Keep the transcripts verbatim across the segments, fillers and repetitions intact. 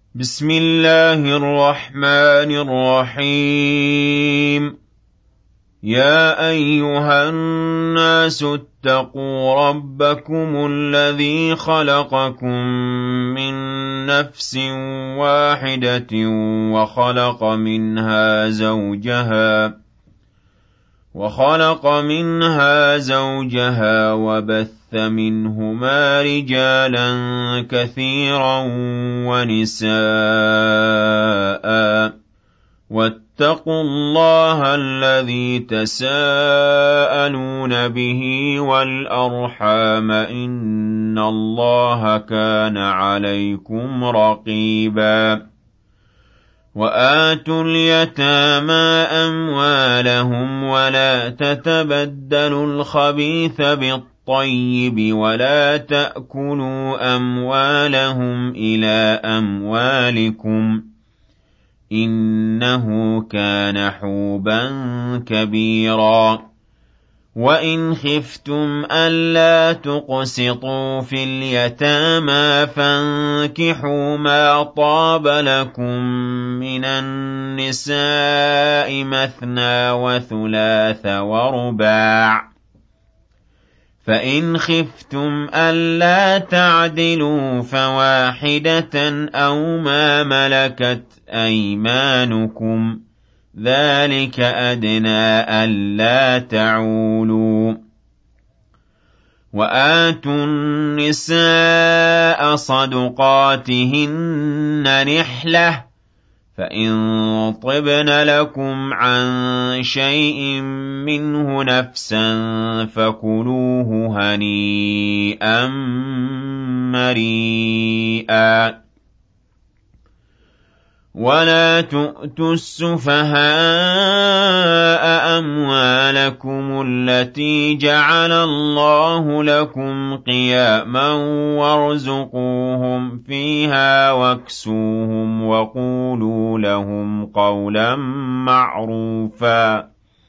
بسم الله الرحمن الرحيم. يا أيها الناس اتقوا ربكم الذي خلقكم من نفس واحدة وخلق منها زوجها وخلق منها زوجها وبث منهما رجالا كثيرا ونساء، واتقوا الله الذي تساءلون به والأرحام إن الله كان عليكم رقيبا. وآتوا اليتامى أموالهم ولا تتبدلوا الخبيث بالطيب ولا تأكلوا أموالهم إلى أموالكم إنه كان حوبا كبيرا. وإن خفتم ألا تقسطوا في اليتامى فانكحوا ما طاب لكم من النساء مثنى وثلاث ورباع، فإن خفتم ألا تعدلوا فواحدة أو ما ملكت أيمانكم ذلك أدنى ألا تعولوا. وآتوا النساء صدقاتهن نحلة، فإن طبن لكم عن شيء منه نفسا فكلوه هنيئا مريئا. ولا تؤتوا السفهاء أموالكم التي جعل الله لكم قياما وارزقوهم فيها واكسوهم وقولوا لهم قولا معروفا.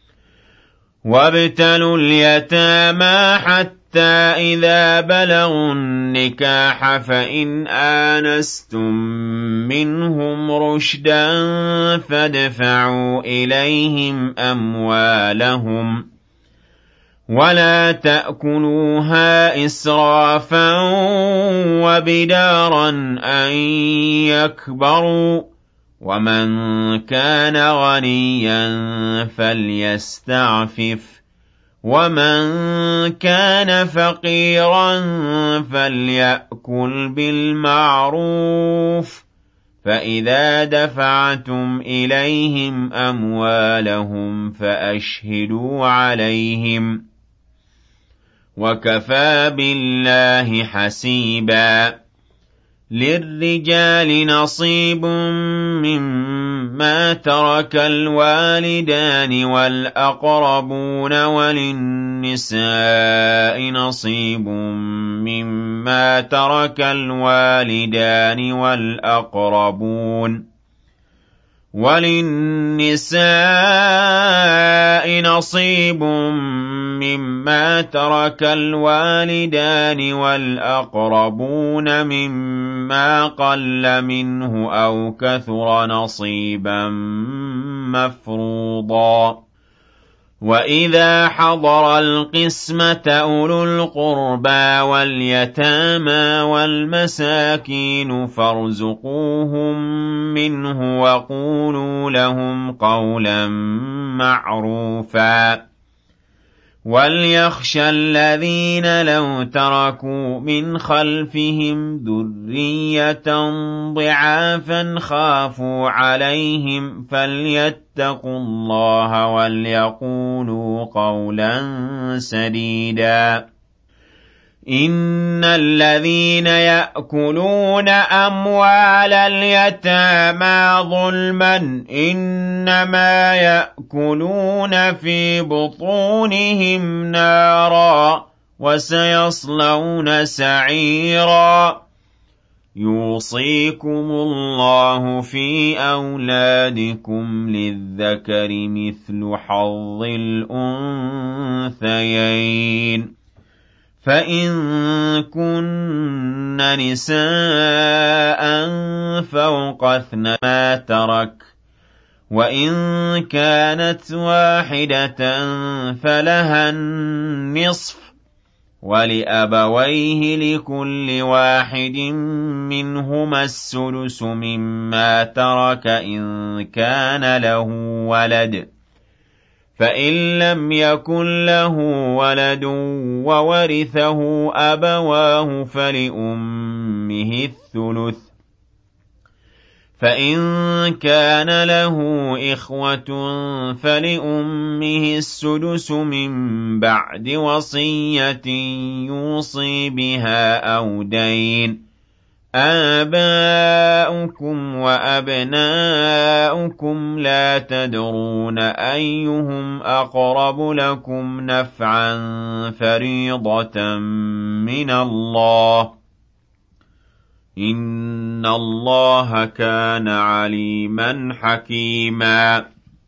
وابتلوا اليتامى حتى إذا بلغوا النكاح فإن آنستم منهم رشدا فادفعوا إليهم أموالهم ولا تأكلوها إسرافا وبدارا أن يكبروا، ومن كان غنيا فليستعفف ومن كان فقيرا فليأكل بالمعروف. فإذا دفعتم إليهم أموالهم فأشهدوا عليهم، وكفى بالله حسيبا. للرجال نصيب مما ترك الوالدان والأقربون وللنساء نصيب مما ترك الوالدان والأقربون وللنساء نصيب مما ترك الوالدان والأقربون مما قل منه أو كثر نصيبا مفروضا. وإذا حضر القسمة أولو القربى واليتامى والمساكين فارزقوهم منه وقولوا لهم قولا معروفا. وليخشى الذين لو تركوا من خلفهم ذرية ضعافا خافوا عليهم فليتقوا الله وليقولوا قولا سديدا. إن الذين يأكلون أموال اليتامى ظلما إنما يأكلون في بطونهم نارا وسيصلون سعيرا. يوصيكم الله في أولادكم للذكر مثل حظ الأنثيين، فإن كن نساء فوق اثنتين ما ترك وإن كانت واحدة فلها النصف ولأبويه لكل واحد منهما السدس مما ترك إن كان له ولد فإن لم يكن له ولد وورثه أبواه فلأمه الثلث فإن كان له إخوة فلأمه السدس من بعد وصية يوصي بها أو دين آباؤكم وأبناؤكم لا تدرون أيهم أقرب لكم نفعا فريضة من الله إن الله كان عليما حكيما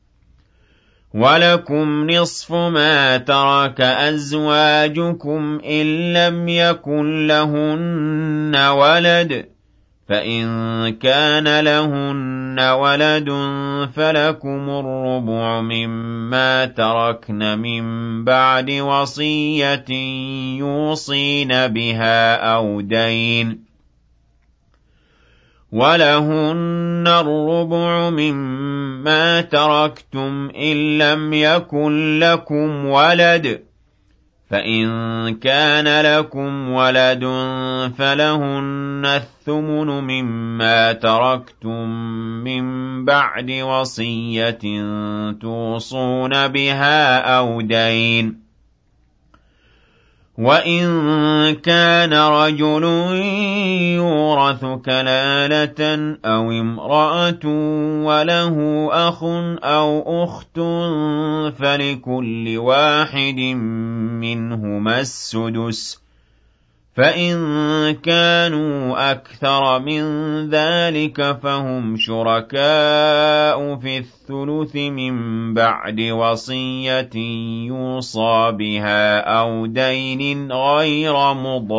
ولكم نصف ما ترك أزواجكم إن لم يكن لهن ولد فإن كان لهن ولد فلكم الربع مما تركن من بعد وصية يوصين بها أو دين ولهن الربع مما تركتم إن لم يكن لكم ولد فإن كان لكم ولد فلهن الثمن مما تركتم من بعد وصية توصون بها أو دين وإن كان رجل يورث كلالة أو امرأة وله أخ أو أخت فلكل واحد منهما السدس فإن كانوا أكثر من ذلك فهم شركاء في الثلث من بعد وصية يوصى بها أو دين غير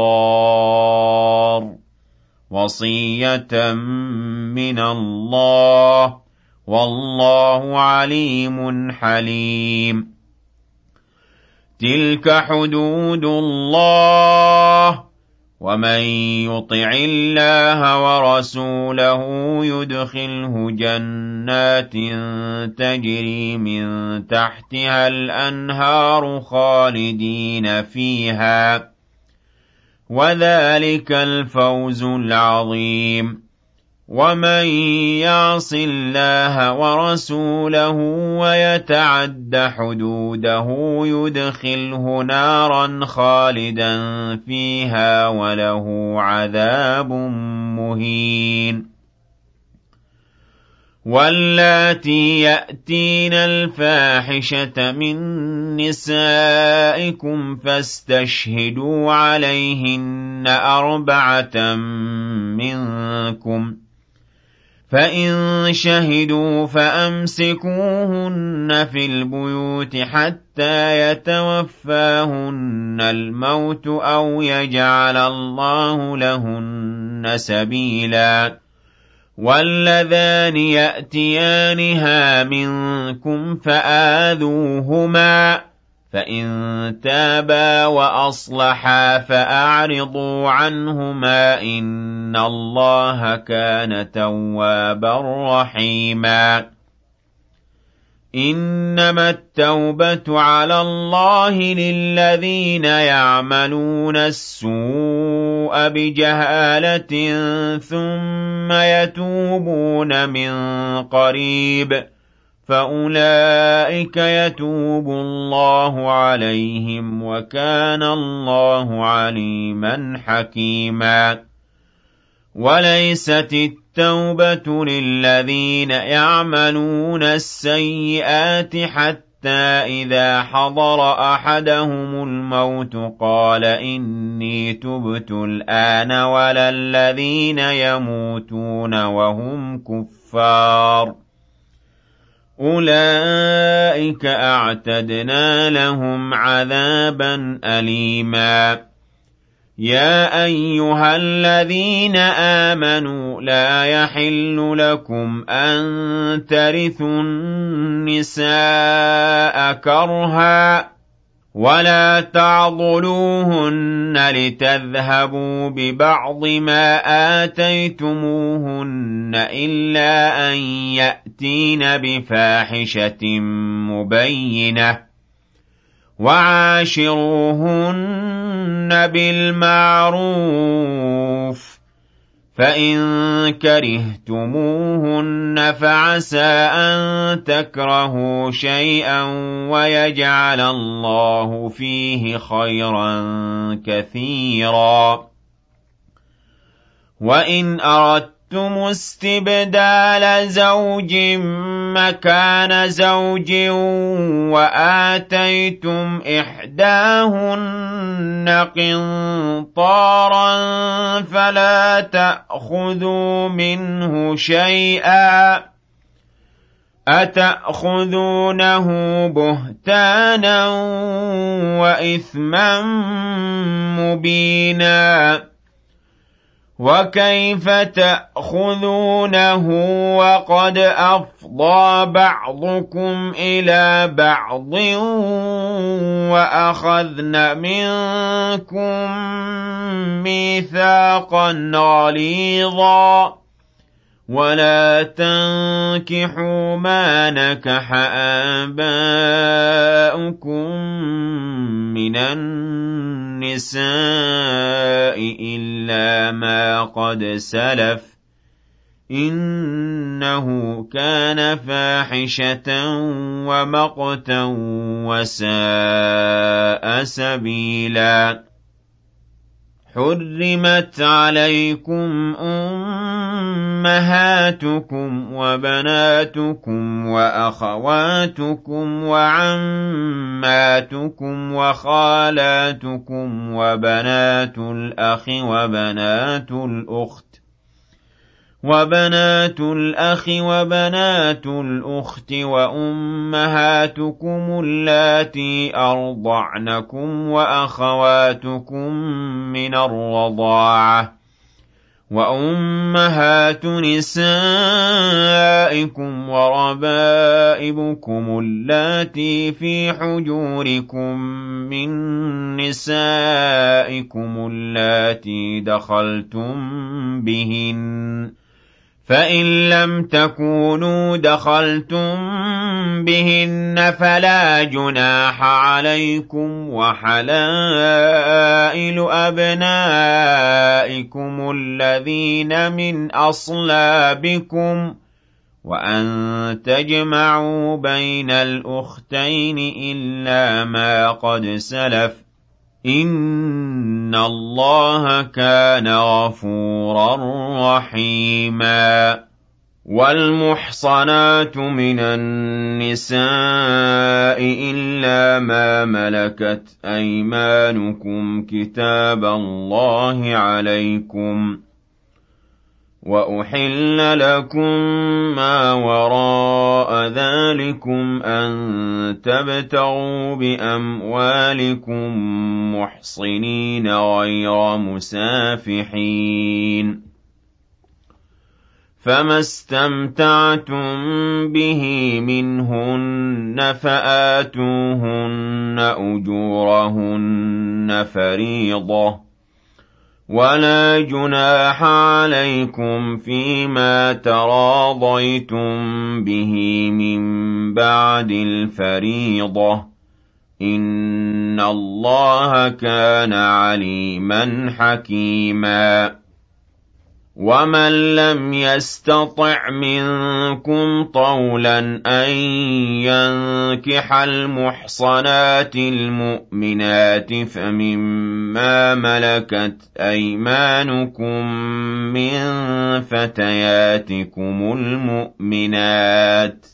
مضار وصية من الله والله عليم حليم تلك حدود الله ومن يطع الله ورسوله يدخله جنات تجري من تحتها الأنهار خالدين فيها وذلك الفوز العظيم ومن يعص الله ورسوله ويتعد حدوده يدخله نارا خالدا فيها وله عذاب مهين واللاتي يأتين الفاحشة من نسائكم فاستشهدوا عليهن أربعة منكم فإن شهدوا فأمسكوهن في البيوت حتى يتوفاهن الموت أو يجعل الله لهن سبيلا واللذان يأتيانها منكم فآذوهما فإن تابا وأصلحا فأعرضوا عنهما إن الله كان توابا رحيما إنما التوبة على الله للذين يعملون السوء بجهالة ثم يتوبون من قريب فأولئك يتوب الله عليهم وكان الله عليما حكيما وليست التوبة للذين يعملون السيئات حتى إذا حضر أحدهم الموت قال إني تبت الآن ولا الذين يموتون وهم كفار أولئك أعتدنا لهم عذابا أليما يَا أَيُّهَا الَّذِينَ آمَنُوا لَا يَحِلُّ لَكُمْ أَن تَرِثُوا النِّسَاءَ كَرْهًا وَلَا تَعْضُلُوهُنَّ لِتَذْهَبُوا بِبَعْضِ مَا آتَيْتُمُوهُنَّ إِلَّا أَن يَأْتِينَ بِفَاحِشَةٍ مُّبَيِّنَةٍ ۚ وَعَاشِرُوهُنَّ بِالْمَعْرُوفِ ۚ فَإِن كَرِهْتُمُوهُنَّ فَعَسَىٰ أَن تَكْرَهُوا شَيْئًا وَيَجْعَلَ اللَّهُ فِيهِ خَيْرًا كَثِيرًا. وَإِنْ أَرَدتُّمُ اسْتِبْدَالَ زَوْجٍ مَّكَانَ زَوْجٍ وَآتَيْتُمْ إِحْدَاهُنَّ قِنطَارًا فَلَا تَأْخُذُوا مِنْهُ شَيْئًا ۚ أَتَأْخُذُونَهُ بُهْتَانًا وَإِثْمًا مُّبِينًا ۚ وَكَيْفَ تَأْخُذُونَهُ وَقَدْ أَفْضَىٰ بَعْضُكُمْ إِلَىٰ بَعْضٍ وَأَخَذْنَ مِنكُم مِّيثَاقًا غَلِيظًا. وَلَا تَنكِحُوا مَا نَكَحَ آبَاؤُكُم مِّنَ النِّسَاءِ إِلَّا مَا قَدْ سَلَفَ ۚ إِنَّهُ كَانَ فَاحِشَةً وَمَقْتًا وَسَاءَ سَبِيلًا. حُرِّمَتْ عَلَيْكُمْ أُمَّهَاتُكُمْ وَبَنَاتُكُمْ وَأَخَوَاتُكُمْ وَعَمَّاتُكُمْ وَخَالَاتُكُمْ وَبَنَاتُ الْأَخِ وَبَنَاتُ الْأُخْتِ وَبَنَاتُ الْأَخِ وَبَنَاتُ الْأُخْتِ وَأُمَّهَاتُكُمُ اللَّاتِي أَرْضَعْنَكُمْ وَأَخَوَاتُكُم مِّنَ الرَّضَاعَةِ وَأُمَّهَاتُ نِسَائِكُمْ وَرَبَائِبُكُمُ اللَّاتِي فِي حُجُورِكُم مِّن نِّسَائِكُمُ اللَّاتِي دَخَلْتُم بِهِنَّ ۚ فَإِن لَّمْ تَكُونُوا دَخَلْتُم بِهِنَّ فَلَا جُنَاحَ عَلَيْكُمْ ۚ وَحَلَائِلُ أَبْنَائِكُمُ الَّذِينَ مِنْ أَصْلَابِكُمْ ۚ وَأَن تَجْمَعُوا بَيْنَ الْأُخْتَيْنِ إِلَّا مَا قَدْ سَلَفَ ۚ إِنَّ اللَّهَ كَانَ غَفُورًا رَّحِيمًا. وَالْمُحْصَنَاتُ مِنَ النِّسَاءِ إِلَّا مَا مَلَكَتْ أَيْمَانُكُمْ كِتَابَ اللَّهِ عَلَيْكُمْ ۚ وَأُحِلَّ لَكُم مَّا وَرَاءَ ذَٰلِكُمْ أَن تَبْتَغُوا بِأَمْوَالِكُم مُّحْصِنِينَ غَيْرَ مُسَافِحِينَ ۚ فَمَا اسْتَمْتَعْتُم بِهِ مِنْهُنَّ فَآتُوهُنَّ أُجُورَهُنَّ فَرِيضَةً ۚ وَلَا جُنَاحَ عَلَيْكُمْ فِيمَا تَرَاضَيْتُم بِهِ مِن بَعْدِ الْفَرِيضَةِ ۚ إِنَّ اللَّهَ كَانَ عَلِيمًا حَكِيمًا. وَمَن لَّمْ يَسْتَطِعْ مِنكُمْ طَوْلًا أَن يَنكِحَ الْمُحْصَنَاتِ الْمُؤْمِنَاتِ فَمِمَّا مَلَكَتْ أَيْمَانُكُم مِّن فَتَيَاتِكُمُ الْمُؤْمِنَاتِ ۚ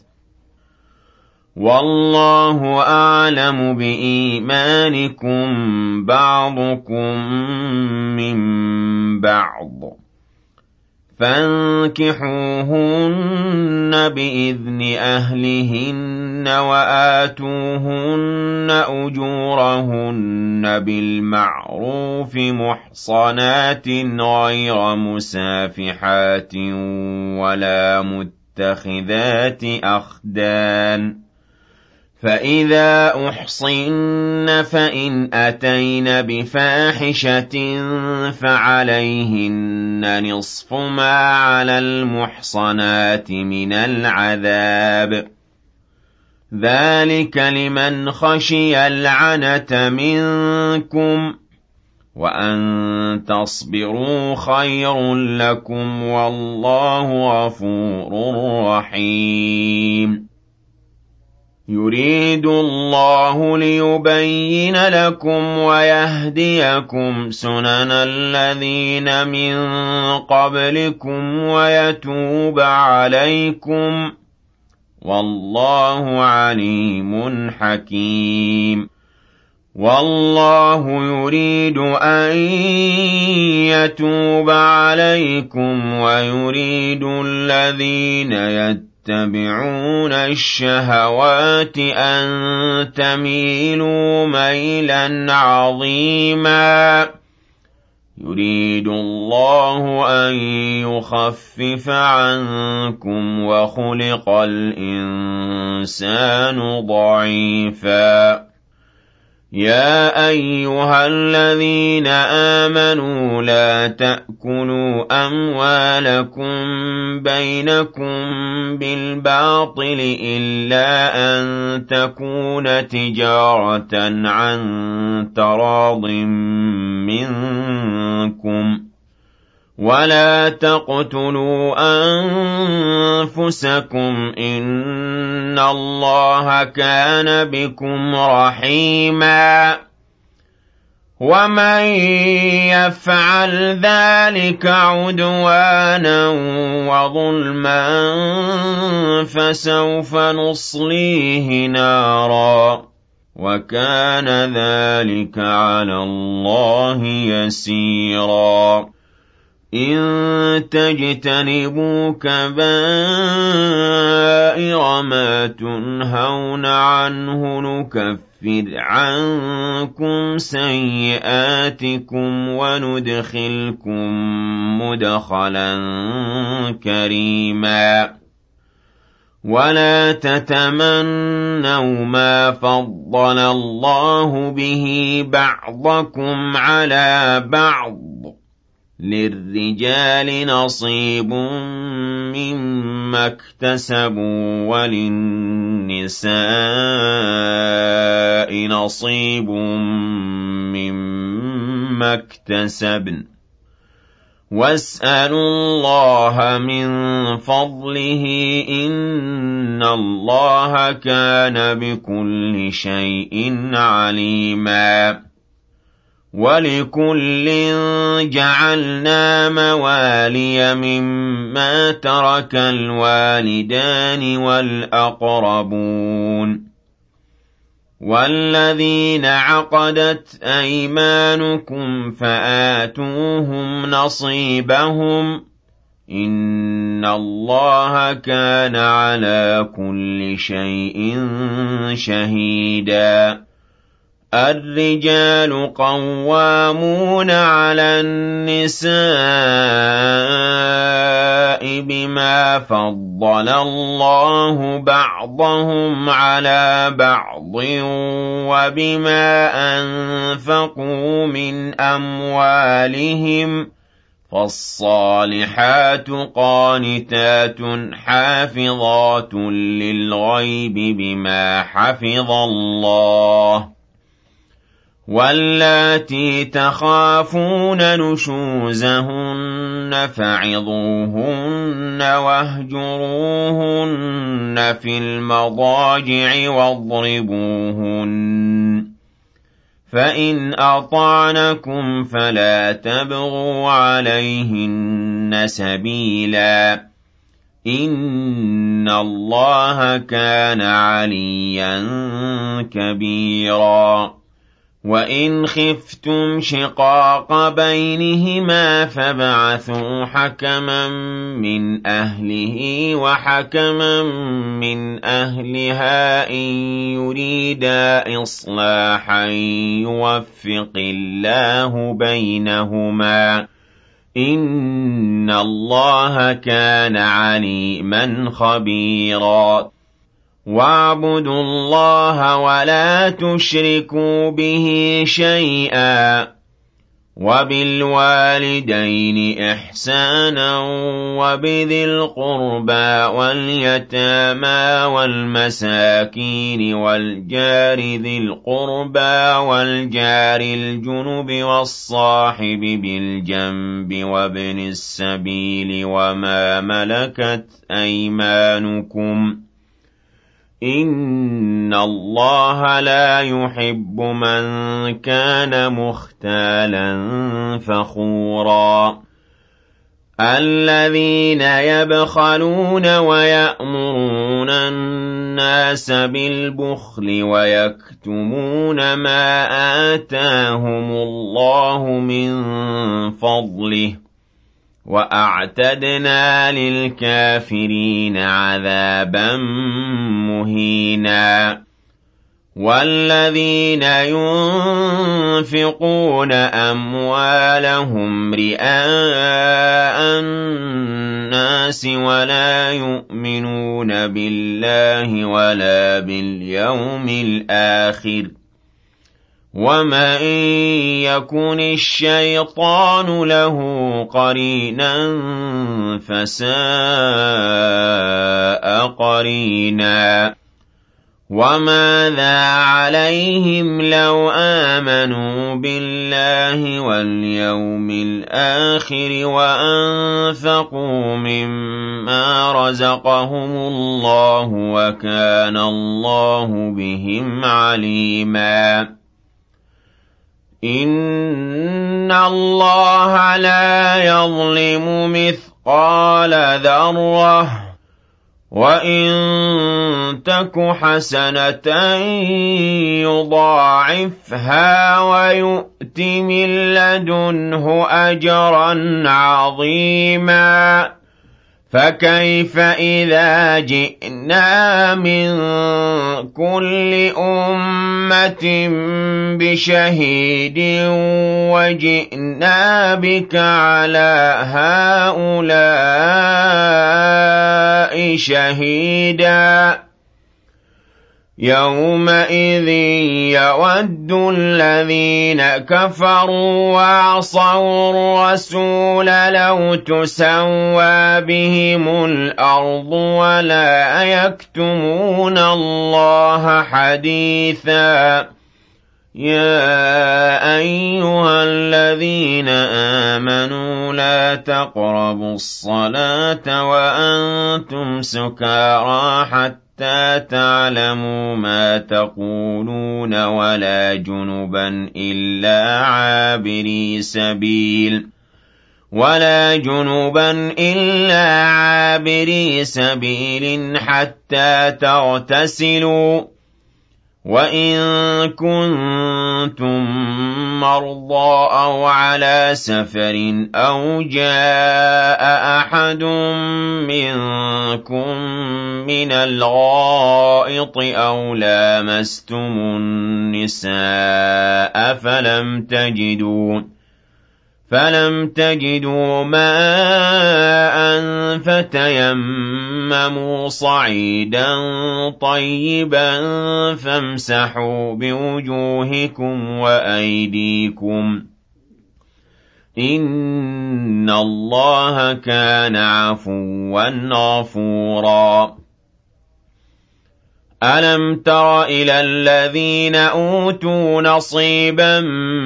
وَاللَّهُ أَعْلَمُ بِإِيمَانِكُم بَعْضُكُم مِّن بَعْضٍ ۚ فانكحوهن بإذن أهلهن وآتوهن أجورهن بالمعروف محصنات غير مسافحات ولا متخذات أخدان فإذا أحصن فإن أتين بفاحشة فعليهن نصف ما على المحصنات من العذاب ذلك لمن خشي العنة منكم وأن تصبروا خير لكم والله غفور رحيم يريد الله ليبين لكم ويهديكم سنن الذين من قبلكم ويتوب عليكم والله عليم حكيم والله يريد أن يتوب عليكم ويريد الذين يتوبون يتبعون الشهوات أن تميلوا ميلا عظيما يريد الله أن يخفف عنكم وخلق الإنسان ضعيفا يا أيها الذين آمنوا لا تأكلوا أموالكم بينكم بالباطل إلا أن تكون تجارة عن تراض منكم ولا تقتلوا أنفسكم إن الله كان بكم رحيما ومن يفعل ذلك عدوانا وظلما فسوف نصليه نارا وكان ذلك على الله يسيرا إن تجتنبوا كبائر ما تنهون عنه نكفر عنكم سيئاتكم وندخلكم مدخلا كريما ولا تتمنوا ما فضل الله به بعضكم على بعض للرجال نصيب مما اكتسبوا وللنساء نصيب مما اكتسبن واسألوا الله من فضله إن الله كان بكل شيء عليما ولكل جعلنا موالي مما ترك الوالدان والأقربون والذين عقدت أيمانكم فآتوهم نصيبهم إن الله كان على كل شيء شهيدا الرجال قوامون على النساء بما فضل الله بعضهم على بعض وبما أنفقوا من أموالهم فالصالحات قانتات حافظات للغيب بما حفظ الله واللاتي تخافون نشوزهن فعظوهن واهجروهن في المضاجع واضربوهن فإن أطعنكم فلا تبغوا عليهن سبيلا إن الله كان عليا كبيرا وَإِنْ خِفْتُمْ شِقَاقَ بَيْنِهِمَا فَابْعَثُوا حَكَمًا مِّنْ أَهْلِهِ وَحَكَمًا مِّنْ أَهْلِهَا إِن يُرِيدَا إِصْلَاحًا يُوَفِّقِ اللَّهُ بَيْنَهُمَا ۗ إِنَّ اللَّهَ كَانَ عَلِيمًا خَبِيرًا. وَاعْبُدُوا اللَّهَ وَلَا تُشْرِكُوا بِهِ شَيْئًا، وَبِالْوَالِدَيْنِ إِحْسَانًا، وَبِذِي الْقُرْبَىٰ وَالْيَتَامَىٰ وَالْمَسَاكِينِ وَالْجَارِ ذِي الْقُرْبَىٰ وَالْجَارِ الْجُنُبِ وَالصَّاحِبِ بِالْجَنبِ وَابْنِ السَّبِيلِ وَمَا مَلَكَتْ أَيْمَانُكُمْ ۗ إِنَّ اللَّهَ لَا يُحِبُّ مَن كَانَ مُخْتَالًا فَخُورًا. الَّذِينَ يَبْخَلُونَ وَيَأْمُرُونَ النَّاسَ بِالْبُخْلِ وَيَكْتُمُونَ مَا آتَاهُمُ اللَّهُ مِن فَضْلِهِ ۗ وَأَعْتَدْنَا لِلْكَافِرِينَ عَذَابًا مُّهِينًا. وَالَّذِينَ يُنفِقُونَ أَمْوَالَهُمْ رِئَاءَ النَّاسِ وَلَا يُؤْمِنُونَ بِاللَّهِ وَلَا بِالْيَوْمِ الْآخِرِ ۗ وَمَن يَكُنِ الشَّيْطَانُ لَهُ قَرِينًا فَسَاءَ قَرِينًا. وَمَاذَا عَلَيْهِمْ لَوْ آمَنُوا بِاللَّهِ وَالْيَوْمِ الْآخِرِ وَأَنفَقُوا مِمَّا رَزَقَهُمُ اللَّهُ وَكَانَ اللَّهُ بِهِمْ عَلِيمًا. إِنَّ اللَّهَ لَا يَظْلِمُ مِثْقَالَ ذَرَّةٍ، وَإِن تَكُ حَسَنَةً يُضَاعِفْهَا وَيُؤْتِ مِن لَّدُنْهُ أَجْرًا عَظِيمًا. فَكَيْفَ إِذَا جِئْنَا مِن كُلِّ أُمَّةٍ بِشَهِيدٍ وَجِئْنَا بِكَ عَلَىٰ هَٰؤُلَاءِ شَهِيدًا؟ يَوْمَئِذٍ يَوَدُّ الَّذِينَ كَفَرُوا وَعَصَوُا الرَّسُولَ لَوْ تُسَوَّىٰ بِهِمُ الْأَرْضُ وَلَا يَكْتُمُونَ اللَّهَ حَدِيثًا. يَا أَيُّهَا الَّذِينَ آمَنُوا لَا تَقْرَبُوا الصَّلَاةَ وَأَنتُمْ سُكَارَىٰ حَتَّىٰ تَعْلَمُوا مَا تَقُولُونَ وَلَا جُنُبًا إِلَّا عَابِرِي سَبِيلٍ وَلَا جُنُبًا إِلَّا عَابِرِي سَبِيلٍ حَتَّىٰ تَغْتَسِلُوا، وَإِن كُنتُم مَّرْضَىٰ أَوْ عَلَىٰ سَفَرٍ أَوْ جَاءَ أَحَدٌ مِّنكُم مِّنَ الْغَائِطِ أَوْ لَامَسْتُمُ النِّسَاءَ فَلَمْ تَجِدُوا فَلَمْ تَجِدُوا مَاءً فَتَيَمَّمُوا صَعِيدًا طَيِّبًا فَامْسَحُوا بِوُجُوهِكُمْ وَأَيْدِيكُمْ ۗ إِنَّ اللَّهَ كَانَ عَفُوًّا غَفُورًا. أَلَمْ تَرَ إِلَى الَّذِينَ أُوتُوا نَصِيبًا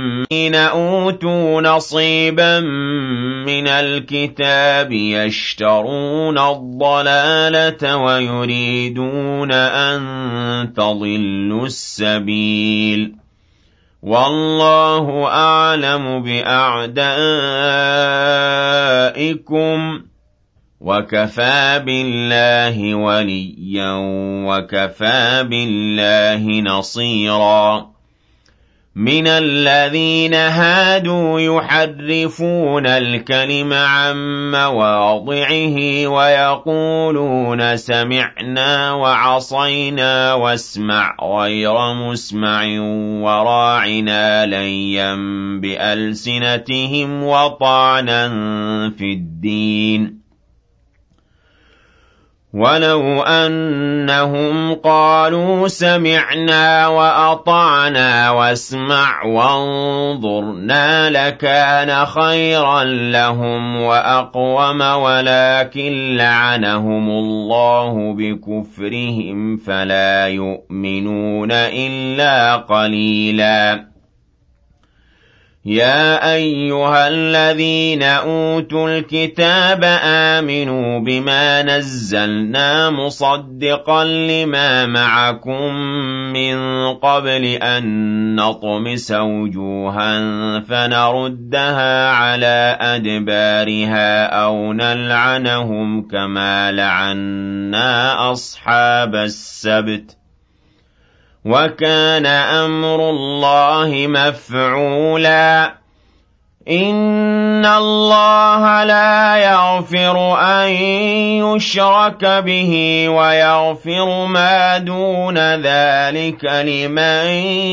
مِّنَ الْكِتَابِ يَشْتَرُونَ الضَّلَالَةَ وَيُرِيدُونَ أَن تَضِلُّوا السَّبِيلَ، وَاللَّهُ أَعْلَمُ بِأَعْدَائِكُمْ، وَكَفَىٰ بِاللَّهِ وَلِيًّا وَكَفَىٰ بِاللَّهِ نَصِيرًا. مِنَ الَّذِينَ هَادُوا يُحَرِّفُونَ الْكَلِمَ عَن مَّوَاضِعِهِ وَيَقُولُونَ سَمِعْنَا وَعَصَيْنَا وَاسْمَعْ غَيْرَ مُسْمَعٍ وَرَاعِنَا لَيًّا بِأَلْسِنَتِهِمْ وَطَعْنًا فِي الدِّينِ وَلَوْ أَنَّهُمْ قَالُوا سَمِعْنَا وَأَطَعْنَا وَاسْمَعْ وَانظُرْنَا لَكَانَ خَيْرًا لَّهُمْ وَأَقْوَمَ وَلَٰكِن لَّعَنَهُمُ اللَّهُ بِكُفْرِهِمْ فَلَا يُؤْمِنُونَ إِلَّا قَلِيلًا يَا أَيُّهَا الَّذِينَ أُوتُوا الْكِتَابَ آمِنُوا بِمَا نَزَّلْنَا مُصَدِّقًا لِّمَا مَعَكُم مِّن قَبْلِ أَن نَّطْمِسَ وُجُوهًا فَنَرُدَّهَا عَلَىٰ أَدْبَارِهَا أَوْ نَلْعَنَهُمْ كَمَا لَعَنَّا أَصْحَابَ السَّبْتِ وَكَانَ أَمْرُ اللَّهِ مَفْعُولًا إِنَّ اللَّهَ لَا يَغْفِرُ أَن يُشْرَكَ بِهِ وَيَغْفِرُ مَا دُونَ ذَلِكَ لِمَن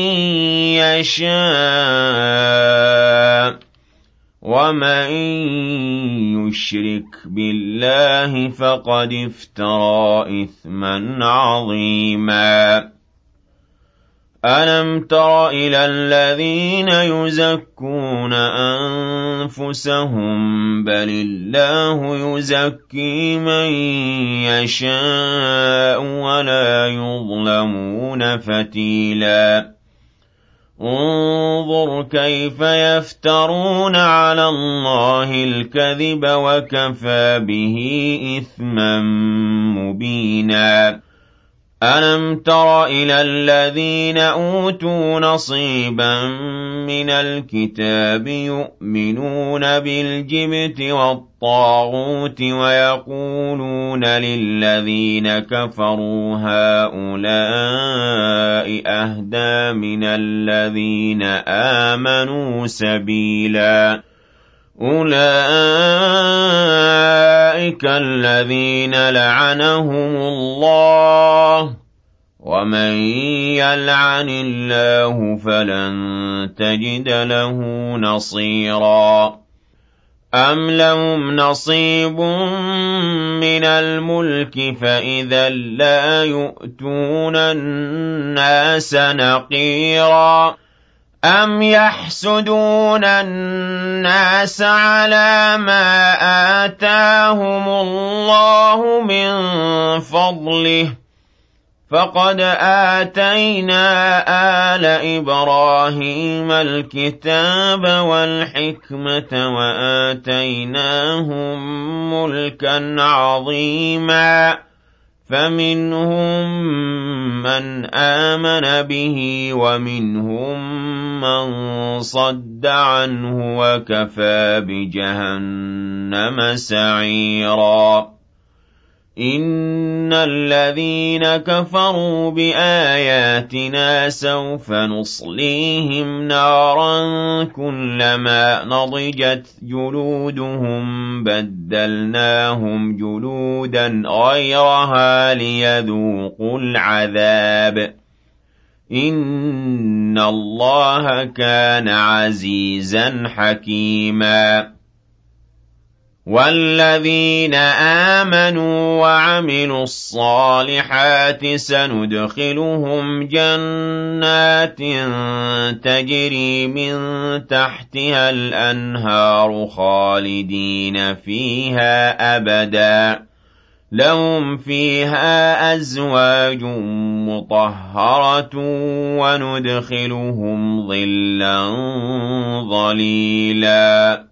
يَشَاءُ وَمَن يُشْرِكْ بِاللَّهِ فَقَدِ افْتَرَىٰ إِثْمًا عَظِيمًا أَلَمْ تَرَ إِلَى الَّذِينَ يُزَكُّونَ أَنفُسَهُم بَلِ اللَّهُ يُزَكِّي مَن يَشَاءُ وَلَا يُظْلَمُونَ فَتِيلًا انظُرْ كَيْفَ يَفْتَرُونَ عَلَى اللَّهِ الْكَذِبَ وَكَفَىٰ بِهِ إِثْمًا مُّبِينًا أَلَمْ تَرَ إِلَى الَّذِينَ أُوتُوا نَصِيبًا مِّنَ الْكِتَابِ يُؤْمِنُونَ بِالْجِبْتِ وَالطَّاغُوتِ وَيَقُولُونَ لِلَّذِينَ كَفَرُوا هَٰؤُلَاءِ أَهْدَىٰ مِنَ الَّذِينَ آمَنُوا سَبِيلًا أُولَٰئِكَ الَّذِينَ لَعَنَهُمُ اللَّهُ وَمَن يَلْعَنِ اللَّهُ فَلَن تَجِدَ لَهُ نَصِيرًا أَمْ لَهُمْ نَصِيبٌ مِّنَ الْمُلْكِ فَإِذًا لَّا يُؤْتُونَ النَّاسَ نَقِيرًا أَمْ يَحْسُدُونَ النَّاسَ عَلَىٰ مَا آتَاهُمُ اللَّهُ مِن فَضْلِهِ فَقَدْ آتَيْنَا آلَ إِبْرَاهِيمَ الْكِتَابَ وَالْحِكْمَةَ وَآتَيْنَاهُم مُّلْكًا عَظِيمًا فَمِنْهُم مَّنْ آمَنَ بِهِ وَمِنْهُم مَّن صَدَّ عَنْهُ وَكَفَىٰ بِجَهَنَّمَ سَعِيرًا إِنَّ الَّذِينَ كَفَرُوا بِآيَاتِنَا سَوْفَ نُصْلِيهِمْ نَارًا كُلَّمَا نَضِجَتْ جُلُودُهُم بَدَّلْنَاهُمْ جُلُودًا غَيْرَهَا لِيَذُوقُوا الْعَذَابَ إِنَّ اللَّهَ كَانَ عَزِيزًا حَكِيمًا وَالَّذِينَ آمَنُوا وَعَمِلُوا الصَّالِحَاتِ سَنُدْخِلُهُمْ جَنَّاتٍ تَجْرِي مِن تَحْتِهَا الْأَنْهَارُ خَالِدِينَ فِيهَا أَبَدًا لَّهُمْ فِيهَا أَزْوَاجٌ مُّطَهَّرَةٌ وَنُدْخِلُهُمْ ظِلًّا ظَلِيلًا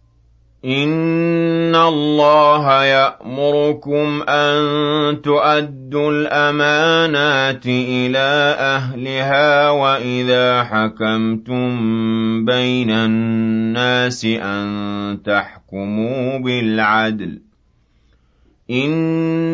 إِنَّ اللَّهَ يَأْمُرُكُمْ أَن تُؤَدُّوا الْأَمَانَاتِ إِلَىٰ أَهْلِهَا وَإِذَا حَكَمْتُم بَيْنَ النَّاسِ أَن تَحْكُمُوا بِالْعَدْلِ ۚ إِنَّ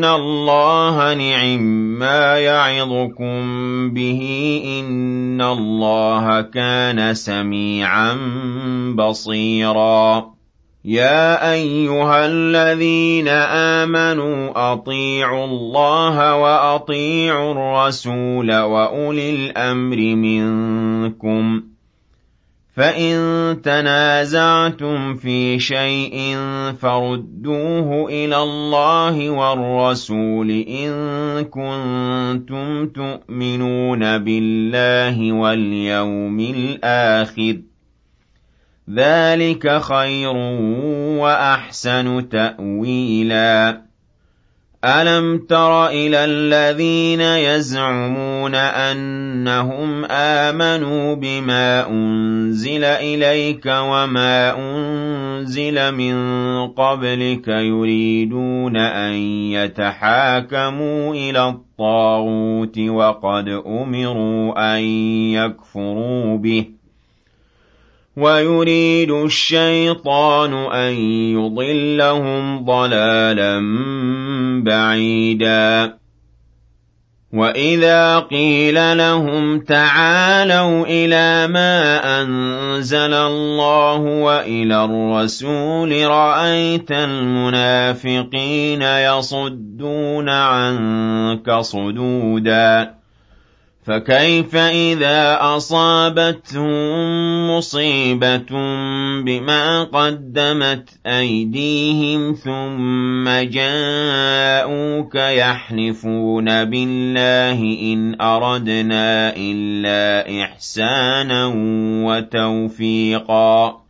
إِنَّ اللَّهَ نِعِمَّا يَعِظُكُم بِهِ إِنَّ اللَّهَ كَانَ سَمِيعًا بَصِيرًا يَا أَيُّهَا الَّذِينَ آمَنُوا أَطِيعُوا اللَّهَ وَأَطِيعُوا الرَّسُولَ وَأُولِي الْأَمْرِ مِنكُمْ ۖ فَإِن تَنَازَعْتُمْ فِي شَيْءٍ فَرُدُّوهُ إِلَى اللَّهِ وَالرَّسُولِ إِن كُنتُمْ تُؤْمِنُونَ بِاللَّهِ وَالْيَوْمِ الْآخِرِ ۚ ذَلِكَ خَيْرٌ وَأَحْسَنُ تَأْوِيلًا أَلَمْ تَرَ إِلَى الَّذِينَ يَزْعُمُونَ أَنَّهُمْ آمَنُوا بِمَا أُنزِلَ إِلَيْكَ وَمَا أُنزِلَ مِن قَبْلِكَ يُرِيدُونَ أَن يَتَحَاكَمُوا إِلَى الطَّاغُوتِ وَقَدْ أُمِرُوا أَن يَكْفُرُوا بِهِ وَيُرِيدُ الشَّيْطَانُ أَن يُضِلَّهُمْ ضَلَالًا بَعِيدًا وَإِذَا قِيلَ لَهُمْ تَعَالَوْا إِلَىٰ مَا أَنزَلَ اللَّهُ وَإِلَى الرَّسُولِ رَأَيْتَ الْمُنَافِقِينَ يَصُدُّونَ عَنكَ صُدُودًا فَكَيْفَ إِذَا أَصَابَتْهُم مُّصِيبَةٌ بِمَا قَدَّمَتْ أَيْدِيهِمْ ثُمَّ جَاءُوكَ يَحْلِفُونَ بِاللَّهِ إِنْ أَرَدْنَا إِلَّا إِحْسَانًا وَتَوْفِيقًا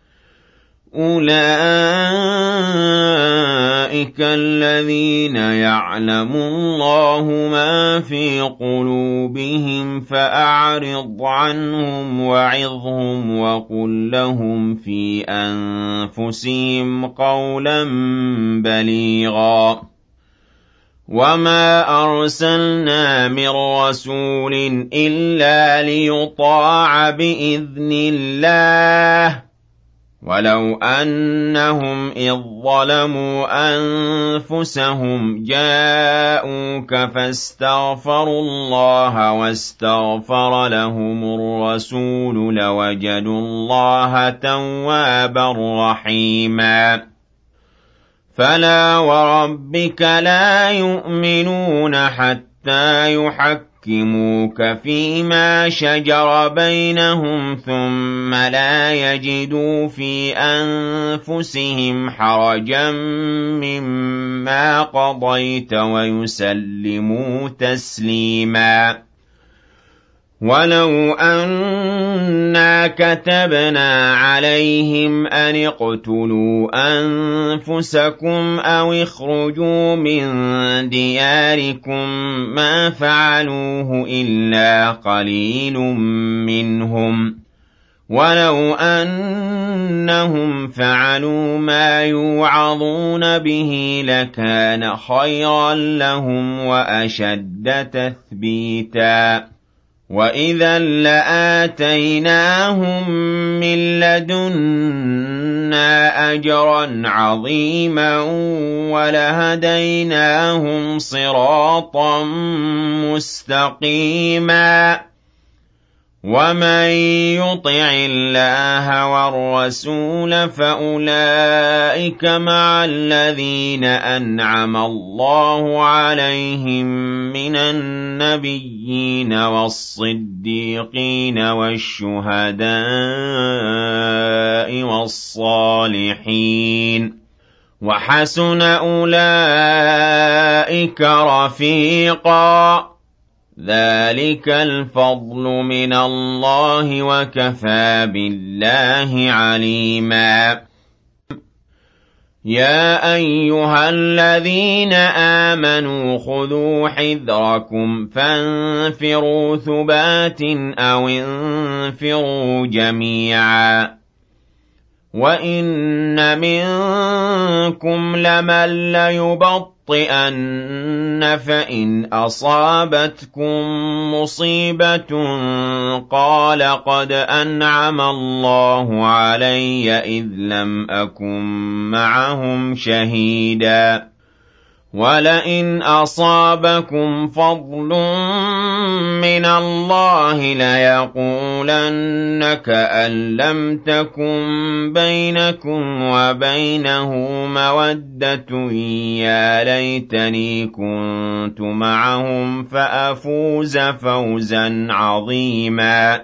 أُولَٰئِكَ الَّذِينَ يَعْلَمُ اللَّهُ مَا فِي قُلُوبِهِمْ فَأَعْرِضْ عَنْهُمْ وَعِظْهُمْ وَقُل لَّهُمْ فِي أَنفُسِهِمْ قَوْلًا بَلِيغًا وَمَا أَرْسَلْنَا مِن رَّسُولٍ إِلَّا لِيُطَاعَ بِإِذْنِ اللَّهِ وَلَوْ أَنَّهُمْ إِذ ظَّلَمُوا أَنفُسَهُمْ جَاءُوكَ فَاسْتَغْفَرُوا اللَّهَ وَاسْتَغْفَرَ لَهُمُ الرَّسُولُ لَوَجَدُوا اللَّهَ تَوَّابًا رَّحِيمًا فَلَا وَرَبِّكَ لَا يُؤْمِنُونَ حَتَّىٰ يُحَكِّمُوكَ فِيمَا شَجَرَ بَيْنَهُمْ ثُمَّ لَا يَجِدُوا فِي أَنفُسِهِمْ حَرَجًا مِّمَّا قَضَيْتَ وَيُسَلِّمُوا تَسْلِيمًا وَلَوْ أَنَّا كَتَبْنَا عَلَيْهِمْ أَنِ اقْتُلُوا أَنفُسَكُمْ أَوِ اخْرُجُوا مِن دِيَارِكُم مَّا فَعَلُوهُ إِلَّا قَلِيلٌ مِّنْهُمْ وَلَوْ أَنَّهُمْ فَعَلُوا مَا يُوعَظُونَ بِهِ لَكَانَ خَيْرًا لَّهُمْ وَأَشَدَّ تَثْبِيتًا وَإِذًا لَّآتَيْنَاهُم مِّن لَّدُنَّا أَجْرًا عَظِيمًا وَلَهَدَيْنَاهُمْ صِرَاطًا مُّسْتَقِيمًا وَمَن يُطِعِ اللَّهَ وَالرَّسُولَ فَأُولَٰئِكَ مَعَ الَّذِينَ أَنْعَمَ اللَّهُ عَلَيْهِم مِّنَ النَّبِيِّينَ وَالصِّدِّيقِينَ وَالشُّهَدَاءِ وَالصَّالِحِينَ وَحَسُنَ أُولَٰئِكَ رَفِيقًا ذَلِكَ الْفَضْلُ مِنَ اللَّهِ وَكَفَىٰ بِاللَّهِ عَلِيمًا يَا أَيُّهَا الَّذِينَ آمَنُوا خُذُوا حِذْرَكُمْ فَانفِرُوا ثُبَاتٍ أَوِ انفِرُوا جَمِيعًا وَإِنَّ مِنكُمْ لَمَن لَّيُبَطِّئَنَّ فَإِنْ أَصَابَتْكُم مُّصِيبَةٌ قَالَ قَدْ أَنْعَمَ اللَّهُ عَلَيَّ إِذْ لَمْ أَكُن مَّعَهُمْ شَهِيدًا وَلَئِنْ أَصَابَكُمْ فَضْلٌ مِّنَ اللَّهِ لَيَقُولَنَّ كَأَن لَّمْ تَكُن بَيْنَكُمْ وَبَيْنَهُ مَوَدَّةٌ يَا لَيْتَنِي كُنتُ مَعَهُمْ فَأَفُوزَ فَوْزًا عَظِيمًا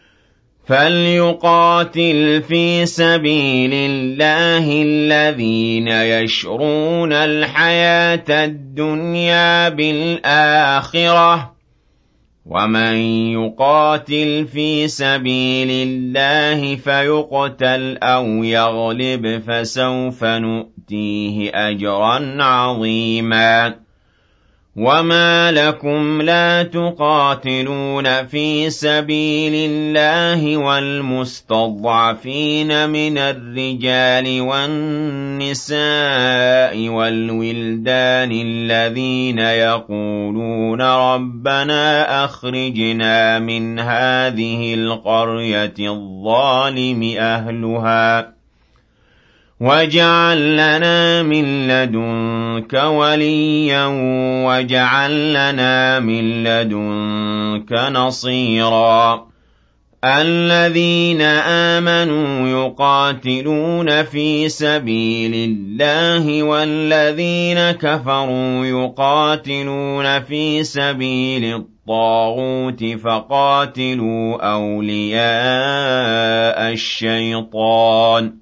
فَلْيُقَاتِلْ فِي سَبِيلِ اللَّهِ الَّذِينَ يَشْرُونَ الْحَيَاةَ الدُّنْيَا بِالْآخِرَةِ ۖ وَمَن يُقَاتِلْ فِي سَبِيلِ اللَّهِ فَيُقْتَلْ أَوْ يَغْلِبْ فَسَوْفَ نُؤْتِيهِ أَجْرًا عَظِيمًا وَمَا لَكُمْ لَا تُقَاتِلُونَ فِي سَبِيلِ اللَّهِ وَالْمُسْتَضْعَفِينَ مِنَ الرِّجَالِ وَالنِّسَاءِ وَالْوِلْدَانِ الَّذِينَ يَقُولُونَ رَبَّنَا أَخْرِجْنَا مِنْ هَٰذِهِ الْقَرْيَةِ الظَّالِمِ أَهْلُهَا وَاجْعَل لَّنَا مِن لَّدُنكَ وَلِيًّا وَاجْعَل لَّنَا مِن لَّدُنكَ نَصِيرًا الَّذِينَ آمَنُوا يُقَاتِلُونَ فِي سَبِيلِ اللَّهِ وَالَّذِينَ كَفَرُوا يُقَاتِلُونَ فِي سَبِيلِ الطَّاغُوتِ فَقَاتِلُوا أَوْلِيَاءَ الشَّيْطَانِ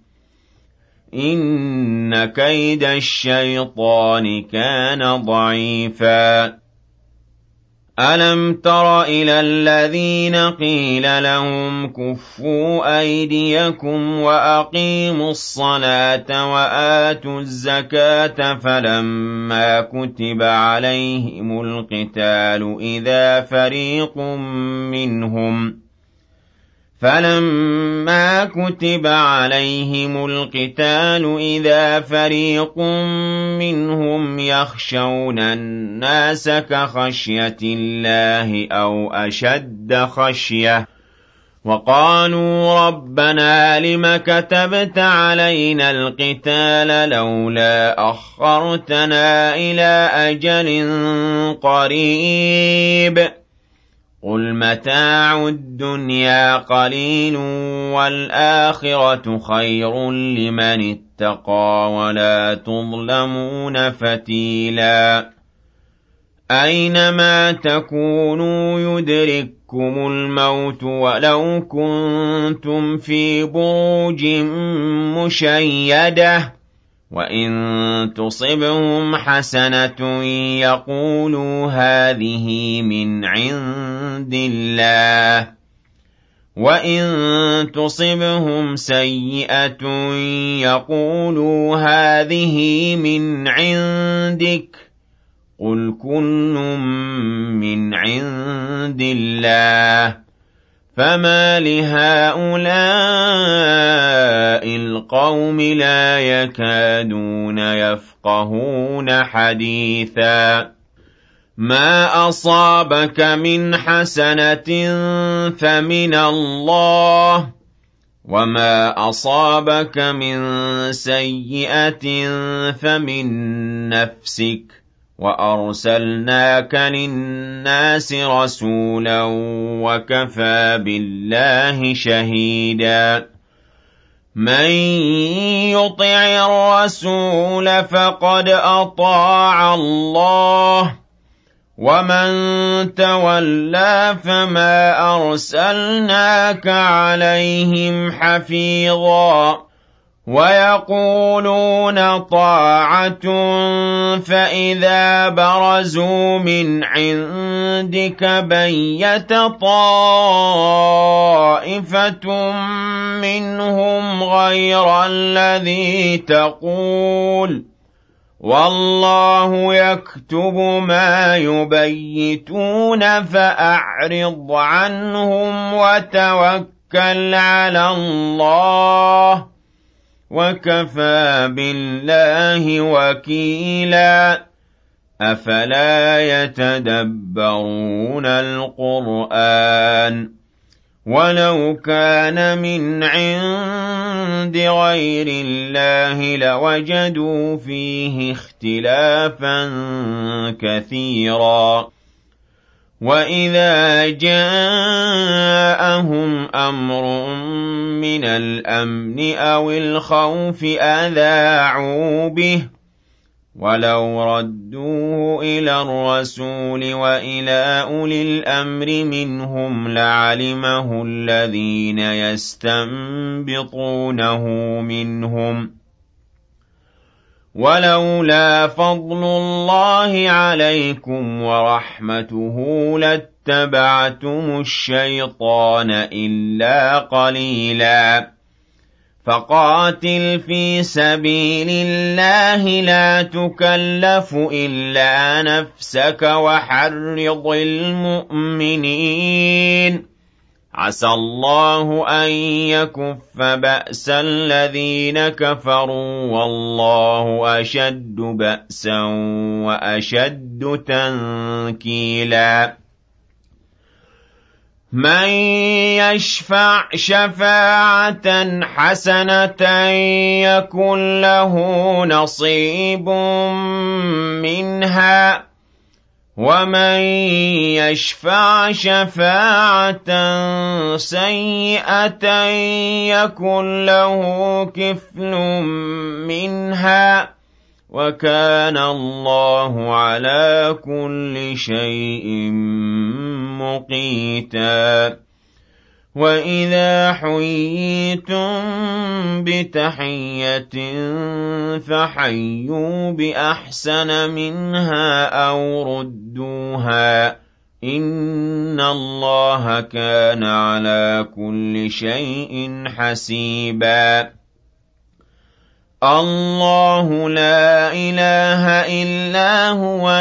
إِنَّ كَيْدَ الشَّيْطَانِ كَانَ ضَعِيفًا أَلَمْ تَرَ إِلَى الَّذِينَ قِيلَ لَهُمْ كُفُّوا أَيْدِيَكُمْ وَأَقِيمُوا الصَّلَاةَ وَآتُوا الزَّكَاةَ فَلَمَّا كُتِبَ عَلَيْهِمُ الْقِتَالُ إِذَا فَرِيقٌ مِّنْهُمْ فَلَمَّا كُتِبَ عَلَيْهِمُ الْقِتَالُ إِذَا فَرِيقٌ مِّنْهُمْ يَخْشَوْنَ النَّاسَ كَخَشْيَةِ اللَّهِ أَوْ أَشَدَّ خَشْيَةً وَقَالُوا رَبَّنَا لِمَ كَتَبْتَ عَلَيْنَا الْقِتَالَ لَوْلَا أَخَّرْتَنَا إِلَىٰ أَجَلٍ قَرِيبٍ قُلْ مَتَاعُ الدُّنْيَا قَلِيلٌ وَالْآخِرَةُ خَيْرٌ لِّمَنِ اتَّقَىٰ وَلَا تُظْلَمُونَ فَتِيلًا أَيْنَمَا تَكُونُوا يُدْرِككُّمُ الْمَوْتُ وَلَوْ كُنتُمْ فِي بُرُوجٍ مُّشَيَّدَةٍ وَإِن تُصِبْهُمْ حَسَنَةٌ يَقُولُوا هَٰذِهِ مِنْ عِندِ اللَّهِ وَإِن تُصِبْهُمْ سَيِّئَةٌ يَقُولُوا هَٰذِهِ مِنْ عِندِكَ قُلْ كُلٌّ مِّنْ عِندِ اللَّهِ فَمَا لِهَٰؤُلَاءِ الْقَوْمِ لَا يَكَادُونَ يَفْقَهُونَ حَدِيثًا مَا أَصَابَكَ مِنْ حَسَنَةٍ فَمِنَ اللَّهِ وَمَا أَصَابَكَ مِنْ سَيِّئَةٍ فَمِن نَّفْسِكَ وَأَرْسَلْنَاكَ لِلنَّاسِ رَسُولًا وَكَفَىٰ بِاللَّهِ شَهِيدًا مَن يُطِعِ الرَّسُولَ فَقَدْ أَطَاعَ اللَّهَ وَمَن تَوَلَّىٰ فَمَا أَرْسَلْنَاكَ عَلَيْهِمْ حَفِيظًا وَيَقُولُونَ طَاعَةٌ فَإِذَا بَرَزُوا مِنْ عِندِكَ بَيَّتَ طَائِفَةٌ مِّنْهُمْ غَيْرَ الَّذِي تَقُولُ وَاللَّهُ يَكْتُبُ مَا يُبَيِّتُونَ فَأَعْرِضْ عَنْهُمْ وَتَوَكَّلْ عَلَى اللَّهِ وَكَفَىٰ بِاللَّهِ وَكِيلًا أَفَلَا يَتَدَبَّرُونَ الْقُرْآنَ وَلَوْ كَانَ مِنْ عِندِ عند غير الله لوجدوا فيه اختلافا كثيرا وإذا جاءهم أمر من الأمن أو الخوف أذاعوا به ولو ردوه إلى الرسول وإلى أولي الأمر منهم لعلمه الذين يستنبطونه منهم ولولا فضل الله عليكم ورحمته لاتبعتم الشيطان إلا قليلا فقاتل في سبيل الله لا تكلف إلا نفسك وحرض المؤمنين عسى الله أن يكف بأس الذين كفروا والله أشد بأسا وأشد تنكيلا من يشفع شفاعة حسنة يكن له نصيب منها ومن يشفع شفاعة سيئة يكن له كفل منها وكان الله على كل شيء مقيتا وإذا حييتم بتحية فحيوا بأحسن منها أو ردوها إن الله كان على كل شيء حسيبا الله لا إله إلا هو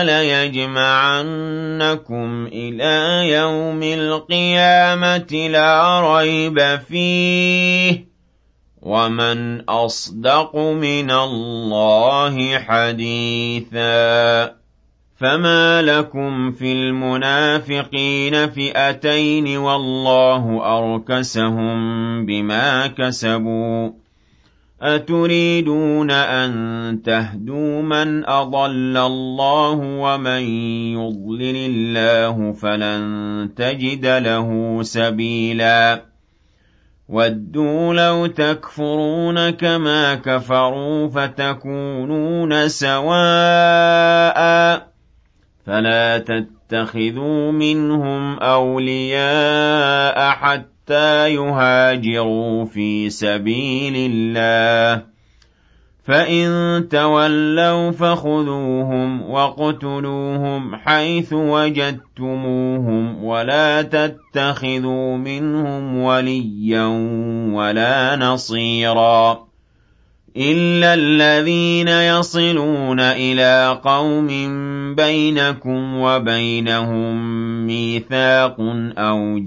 ليجمعنكم إلى يوم القيامة لا ريب فيه ومن أصدق من الله حديثا فما لكم في المنافقين فئتين والله أركسهم بما كسبوا أتريدون أن تهدوا من أضل الله ومن يضلل الله فلن تجد له سبيلا ودوا لو تكفرون كما كفروا فتكونون سواء فلا تتخذوا منهم أولياء حتى حتى يهاجروا في سبيل الله فإن تولوا فخذوهم واقتلوهم حيث وجدتموهم ولا تتخذوا منهم وليا ولا نصيرا إلا الذين يصلون إلى قوم بينكم وبينهم ميثاق أو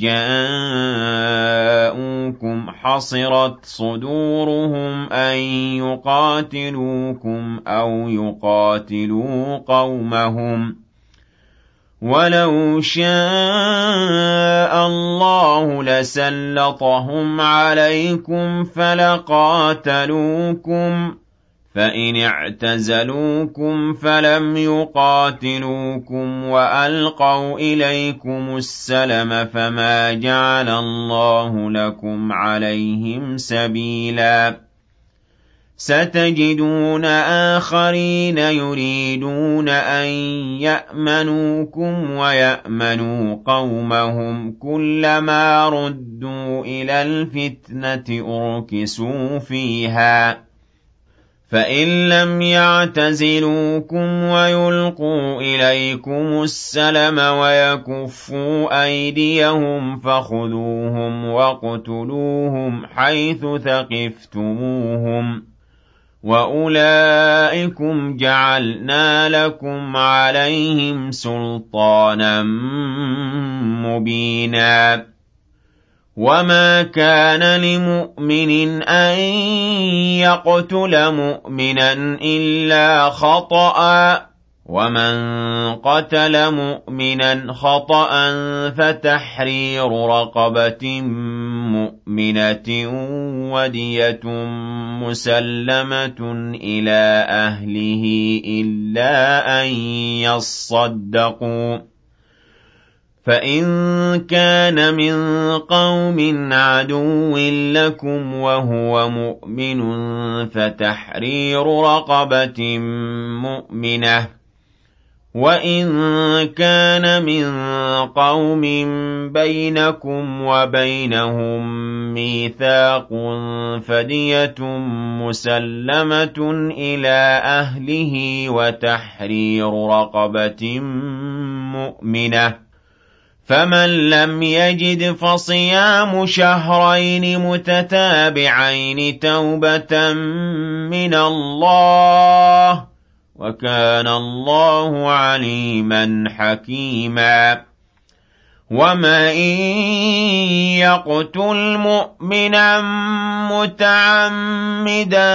جاءوكم حصرت صدورهم أن يقاتلوكم أو يقاتلوا قومهم ولو شاء الله لسلطهم عليكم فلقاتلوكم فإن اعتزلوكم فلم يقاتلوكم وألقوا إليكم السلم فما جعل الله لكم عليهم سبيلا ستجدون آخرين يريدون أن يأمنوكم ويأمنوا قومهم كلما ردوا إلى الفتنة أركسوا فيها فإن لم يعتزلوكم ويلقوا إليكم السلم ويكفوا أيديهم فخذوهم واقتلوهم حيث ثقفتموهم وأولئكم جعلنا لكم عليهم سلطانا مبينا وما كان لمؤمن أن يقتل مؤمنا إلا خطأ ومن قتل مؤمنا خطأ فتحرير رقبة مُؤْمِنَةٍ وَدِيَةٌ مُسَلَّمَةٌ إِلَىٰ أَهْلِهِ إِلَّا أَن يَصَّدَّقُوا ۚ فَإِن كَانَ مِن قَوْمٍ عَدُوٍّ لَّكُمْ وَهُوَ مُؤْمِنٌ فَتَحْرِيرُ رَقَبَةٍ مُّؤْمِنَةٍ ۖ وَإِن كَانَ مِن قَوْمٍ بَيْنَكُمْ وَبَيْنَهُم مِّيثَاقٌ فَدِيَةٌ مُّسَلَّمَةٌ إِلَىٰ أَهْلِهِ وَتَحْرِيرُ رَقَبَةٍ مُّؤْمِنَةٍ ۖ فَمَن لَّمْ يَجِدْ فَصِيَامُ شَهْرَيْنِ مُتَتَابِعَيْنِ تَوْبَةً مِّنَ اللَّهِ ۗ وَكَانَ اللَّهُ عَلِيمًا حَكِيمًا. وَمَن يَقْتُلْ مُؤْمِنًا مُّتَعَمِّدًا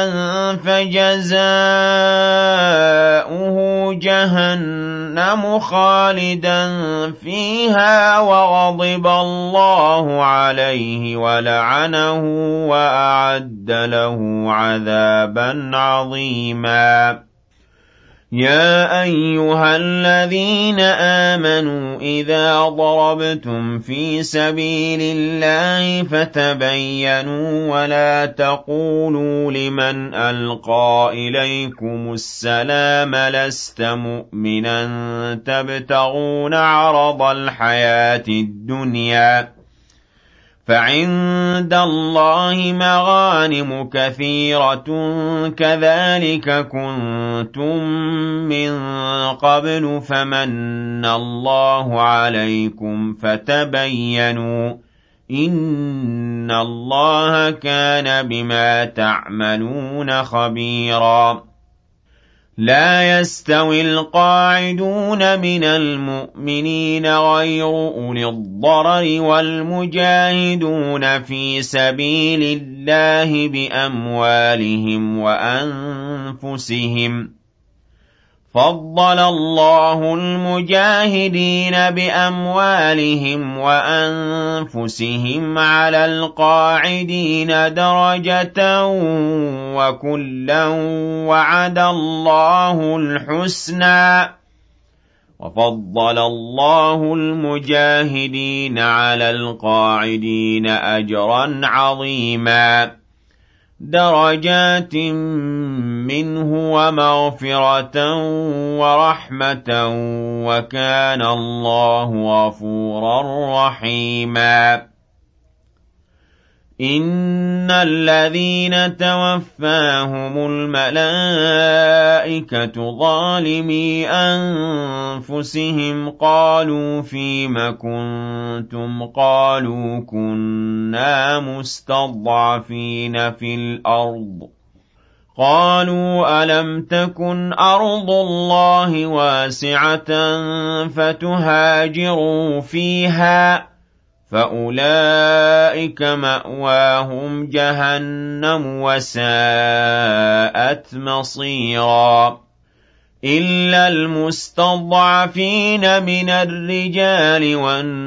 فَجَزَاؤُهُ جَهَنَّمُ خَالِدًا فِيهَا وَغَضِبَ اللَّهُ عَلَيْهِ وَلَعَنَهُ وَأَعَدَّ لَهُ عَذَابًا عَظِيمًا. يَا أَيُّهَا الَّذِينَ آمَنُوا إِذَا ضَرَبْتُمْ فِي سَبِيلِ اللَّهِ فَتَبَيَّنُوا وَلَا تَقُولُوا لِمَنْ أَلْقَىٰ إِلَيْكُمُ السَّلَامَ لَسْتَ مُؤْمِنًا تَبْتَغُونَ عَرَضَ الْحَيَاةِ الدُّنْيَا، فَعِندَ اللَّهِ مَغَانِمُ كَثِيرَةٌ كَذَٰلِكَ كُنتُم مِّن قَبْلُ فَمَنَّ اللَّهُ عَلَيْكُمْ فَتَبَيَّنُوا ۚ إِنَّ اللَّهَ كَانَ بِمَا تَعْمَلُونَ خَبِيرًا. لَا يَسْتَوِي الْقَاعِدُونَ مِنَ الْمُؤْمِنِينَ غَيْرُ أُولِي الضَّرَرِ وَالْمُجَاهِدُونَ فِي سَبِيلِ اللَّهِ بِأَمْوَالِهِمْ وَأَنفُسِهِمْ ۚ فَضَّلَ اللَّهُ الْمُجَاهِدِينَ بِأَمْوَالِهِمْ وَأَنفُسِهِمْ عَلَى الْقَاعِدِينَ دَرَجَةً ۚ وَكُلًّا وَعَدَ اللَّهُ الْحُسْنَىٰ ۚ وَفَضَّلَ اللَّهُ الْمُجَاهِدِينَ عَلَى الْقَاعِدِينَ أَجْرًا عَظِيمًا، دَرَجَاتٍ مِّنْهُ وَمَغْفِرَةً وَرَحْمَةً ۚ وَكَانَ اللَّهُ غَفُورًا رَّحِيمًا. إِنَّ الَّذِينَ تَوَفَّاهُمُ الْمَلَائِكَةُ ظَالِمِي أَنفُسِهِمْ قَالُوا فِيمَ كُنتُمْ ۖ قَالُوا كُنَّا مُسْتَضْعَفِينَ فِي الْأَرْضِ ۚ قَالُوا أَلَمْ تَكُنْ أَرْضُ اللَّهِ وَاسِعَةً فَتُهَاجِرُوا فِيهَا ۚ فَأُولَٰئِكَ مَأْوَاهُمْ جَهَنَّمُ وَسَاءَتْ مَصِيرًا. إِلَّا الْمُسْتَضْعَفِينَ مِنَ الرِّجَالِ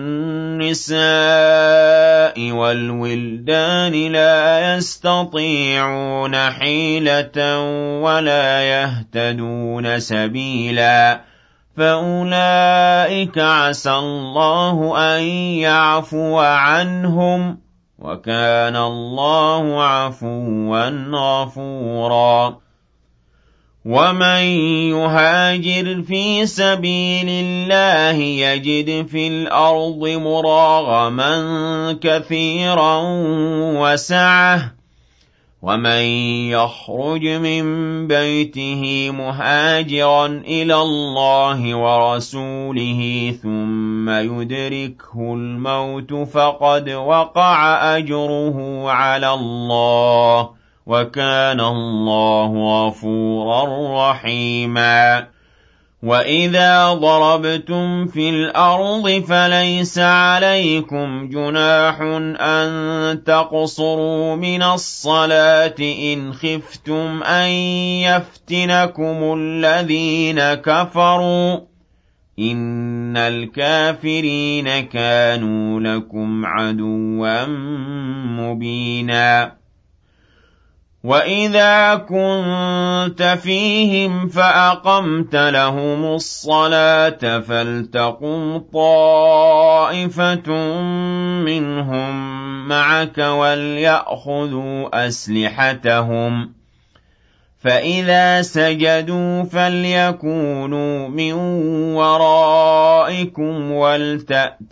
وَالنِّسَاءِ وَالْوِلْدَانِ لَا يَسْتَطِيعُونَ حِيلَةً وَلَا يَهْتَدُونَ سَبِيلًا، فَأُولَٰئِكَ عَسَى اللَّهُ أَن يَعْفُوَ عَنْهُمْ، وَكَانَ اللَّهُ عَفُوًّا غَفُورًا. وَمَن يُهَاجِرْ فِي سَبِيلِ اللَّهِ يَجِدْ فِي الْأَرْضِ مُرَاغَمًا كَثِيرًا وَسَعَةً ۚ وَمَن يَخْرُجْ مِن بَيْتِهِ مُهَاجِرًا إِلَى اللَّهِ وَرَسُولِهِ ثُمَّ يُدْرِكْهُ الْمَوْتُ فَقَدْ وَقَعَ أَجْرُهُ عَلَى اللَّهِ ۗ وَكَانَ اللَّهُ غَفُورًا رَّحِيمًا. وَإِذَا ضَرَبْتُمْ فِي الْأَرْضِ فَلَيْسَ عَلَيْكُمْ جُنَاحٌ أَن تَقْصُرُوا مِنَ الصَّلَاةِ إِنْ خِفْتُمْ أَن يَفْتِنَكُمُ الَّذِينَ كَفَرُوا ۚ إِنَّ الْكَافِرِينَ كَانُوا لَكُمْ عَدُوًّا مُّبِينًا وَإِذَا كُنتَ فِيهِمْ فَأَقَمْتَ لَهُمُ الصَّلَاةَ فَلْتَقُمْ طَائِفَةٌ مِّنْهُم مَّعَكَ وَلْيَأْخُذُوا أَسْلِحَتَهُمْ فَإِذَا سَجَدُوا فَلْيَكُونُوا مِن وَرَائِكُمْ وَلْتَأْتِ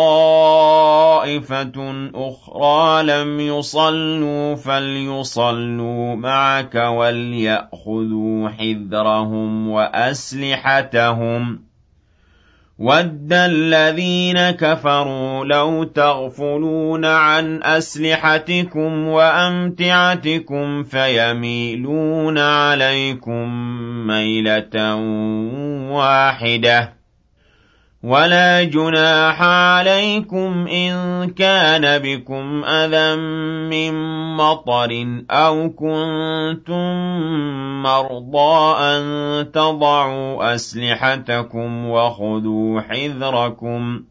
طَائِفَةٌ أُخْرَىٰ لَمْ يُصَلُّوا فَلْيُصَلُّوا مَعَكَ وَلْيَأْخُذُوا حِذْرَهُمْ وَأَسْلِحَتَهُمْ وَدَّ الَّذِينَ كَفَرُوا لَوْ تَغْفُلُونَ عَنْ أَسْلِحَتِكُمْ وَأَمْتِعَتِكُمْ فَيَمِيلُونَ عَلَيْكُم مَّيْلَةً وَاحِدَةً وَلَا جُنَاحَ عَلَيْكُمْ إِن كَانَ بِكُمْ أَذًى مِّن مَّطَرٍ أَوْ كُنتُم مَّرْضَىٰ أَن تَضَعُوا أَسْلِحَتَكُمْ وَخُذُوا حِذْرَكُمْ ۗ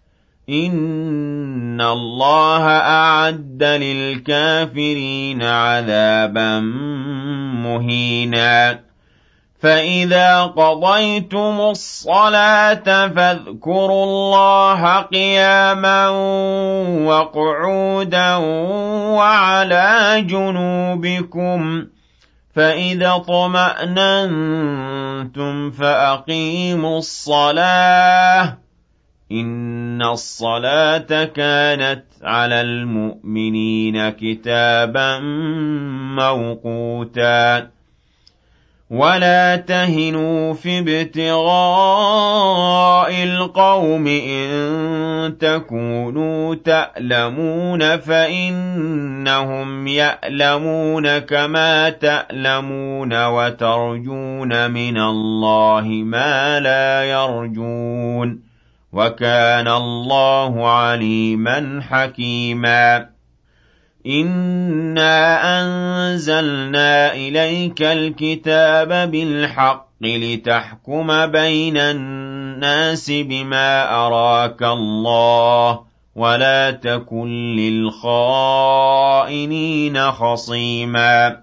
إِنَّ اللَّهَ أَعَدَّ لِلْكَافِرِينَ عَذَابًا مُّهِينًا فَإِذَا قَضَيْتُمُ الصَّلَاةَ فَاذْكُرُوا اللَّهَ قِيَامًا وَقُعُودًا وَعَلَىٰ جُنُوبِكُمْ فَإِذَا اطْمَأْنَنتُمْ فَأَقِيمُوا الصَّلَاةَ إِنَّ الصَّلَاةَ كَانَتْ عَلَى الْمُؤْمِنِينَ كِتَابًا مَّوْقُوتًا وَلَا تَهِنُوا فِي ابْتِغَاءِ الْقَوْمِ إِن تَكُونُوا تَأْلَمُونَ فَإِنَّهُمْ يَأْلَمُونَ كَمَا تَأْلَمُونَ وَتَرْجُونَ مِنَ اللَّهِ مَا لَا يَرْجُونَ وَكَانَ اللَّهُ عَلِيمًا حَكِيمًا إِنَّا أَنزَلْنَا إِلَيْكَ الْكِتَابَ بِالْحَقِّ لِتَحْكُمَ بَيْنَ النَّاسِ بِمَا أَرَاكَ اللَّهُ وَلَا تَكُن لِّلْخَائِنِينَ خَصِيمًا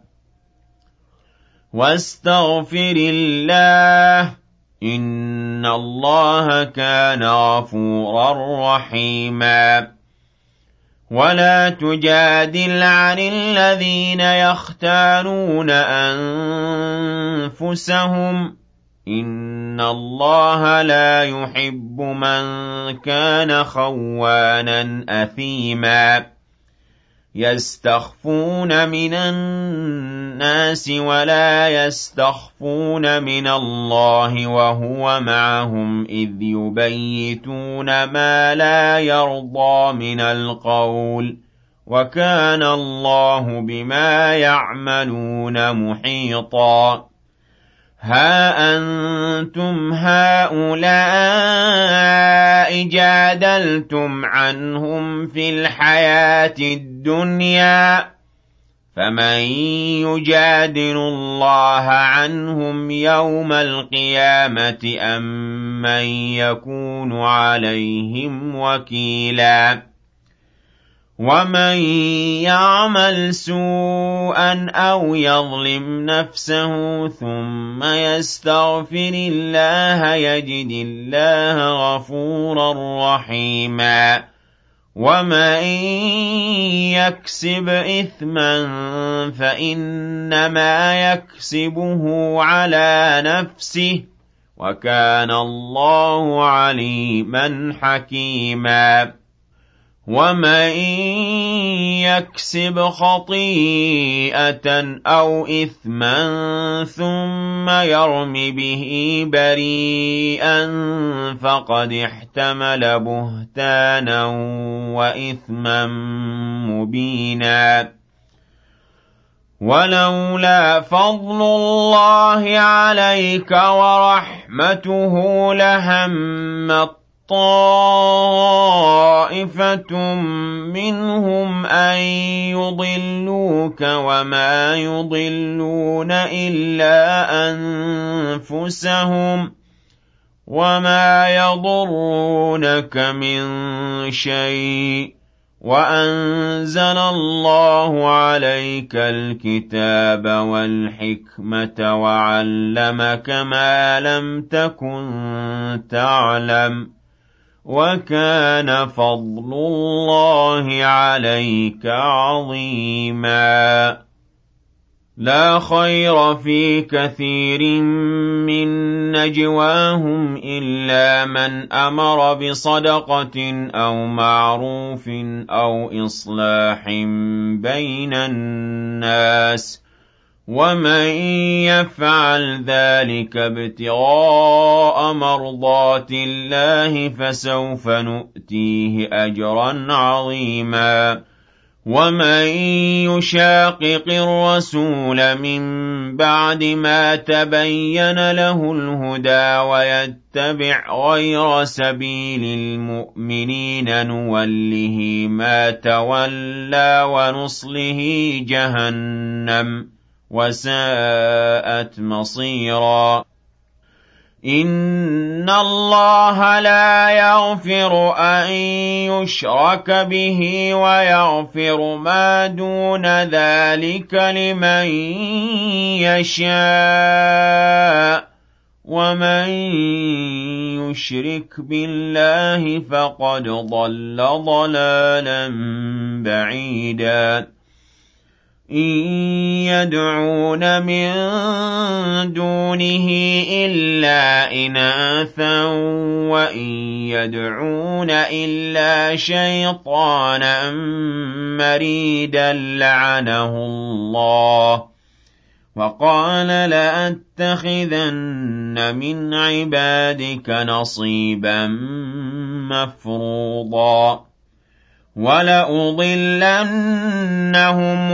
وَاسْتَغْفِرِ اللَّهَ إِنَّ اللَّهَ كَانَ غَفُورًا رَّحِيمًا وَلَا تُجَادِلْ عَنِ الَّذِينَ يَخْتَانُونَ أَنفُسَهُمْ ۚ إِنَّ اللَّهَ لَا يُحِبُّ مَن كَانَ خَوَّانًا أَثِيمًا يَسْتَخْفُونَ مِنَ النَّاسِ وَلَا يَسْتَخْفُونَ مِنَ اللَّهِ وَهُوَ مَعَهُمْ إِذْ يُبَيِّتُونَ مَا لَا يَرْضَىٰ مِنَ الْقَوْلِ ۚ وَكَانَ اللَّهُ بِمَا يَعْمَلُونَ مُحِيطًا هَا أَنتُمْ هَٰؤُلَاءِ جَادَلْتُمْ عَنْهُمْ فِي الْحَيَاةِ الدُّنْيَا فَمَن يُجَادِلُ اللَّهَ عَنْهُمْ يَوْمَ الْقِيَامَةِ أَم مَّن يَكُونُ عَلَيْهِمْ وَكِيلًا وَمَن يَعْمَلْ سُوءًا أَوْ يَظْلِمْ نَفْسَهُ ثُمَّ يَسْتَغْفِرِ اللَّهَ يَجِدِ اللَّهَ غَفُورًا رَّحِيمًا وَمَن يَكْسِبْ إِثْمًا فَإِنَّمَا يَكْسِبُهُ عَلَىٰ نَفْسِهِ ۚ وَكَانَ اللَّهُ عَلِيمًا حَكِيمًا وَمَن يَكْسِبْ خَطِيئَةً أَوْ إِثْمًا ثُمَّ يَرْمِ بِهِ بَرِيئًا فَقَدِ احْتَمَلَ بُهْتَانًا وَإِثْمًا مُّبِينًا وَلَوْلَا فَضْلُ اللَّهِ عَلَيْكَ وَرَحْمَتُهُ لَهَمَّت طَّائِفَةٌ مِّنْهُمْ أَن يُضِلُّوكَ وَمَا يُضِلُّونَ إِلَّا أَنفُسَهُمْ ۖ وما يضرونك من شيء وأنزل الله عليك الكتاب والحكمة وعلمك ما لم تكن تعلم وكان فضل الله عليك عظيما لا خير في كثير من نجواهم إلا من أمر بصدقة أو معروف أو إصلاح بين الناس ومن يفعل ذلك ابتغاء مرضات الله فسوف نؤتيه أجرا عظيما ومن يشاقق الرسول من بعد ما تبين له الهدى ويتبع غير سبيل المؤمنين نوله ما تولى ونصله جهنم وساءت مصيرا إن الله لا يغفر أن يشرك به ويغفر ما دون ذلك لمن يشاء ومن يشرك بالله فقد ضل ضلالا بعيدا إن يدعون من دونه إلا إناثا وإن يدعون إلا شيطانا مريدا لعنه الله وقال لأتخذن من عبادك نصيبا مفروضا ولأضلنهم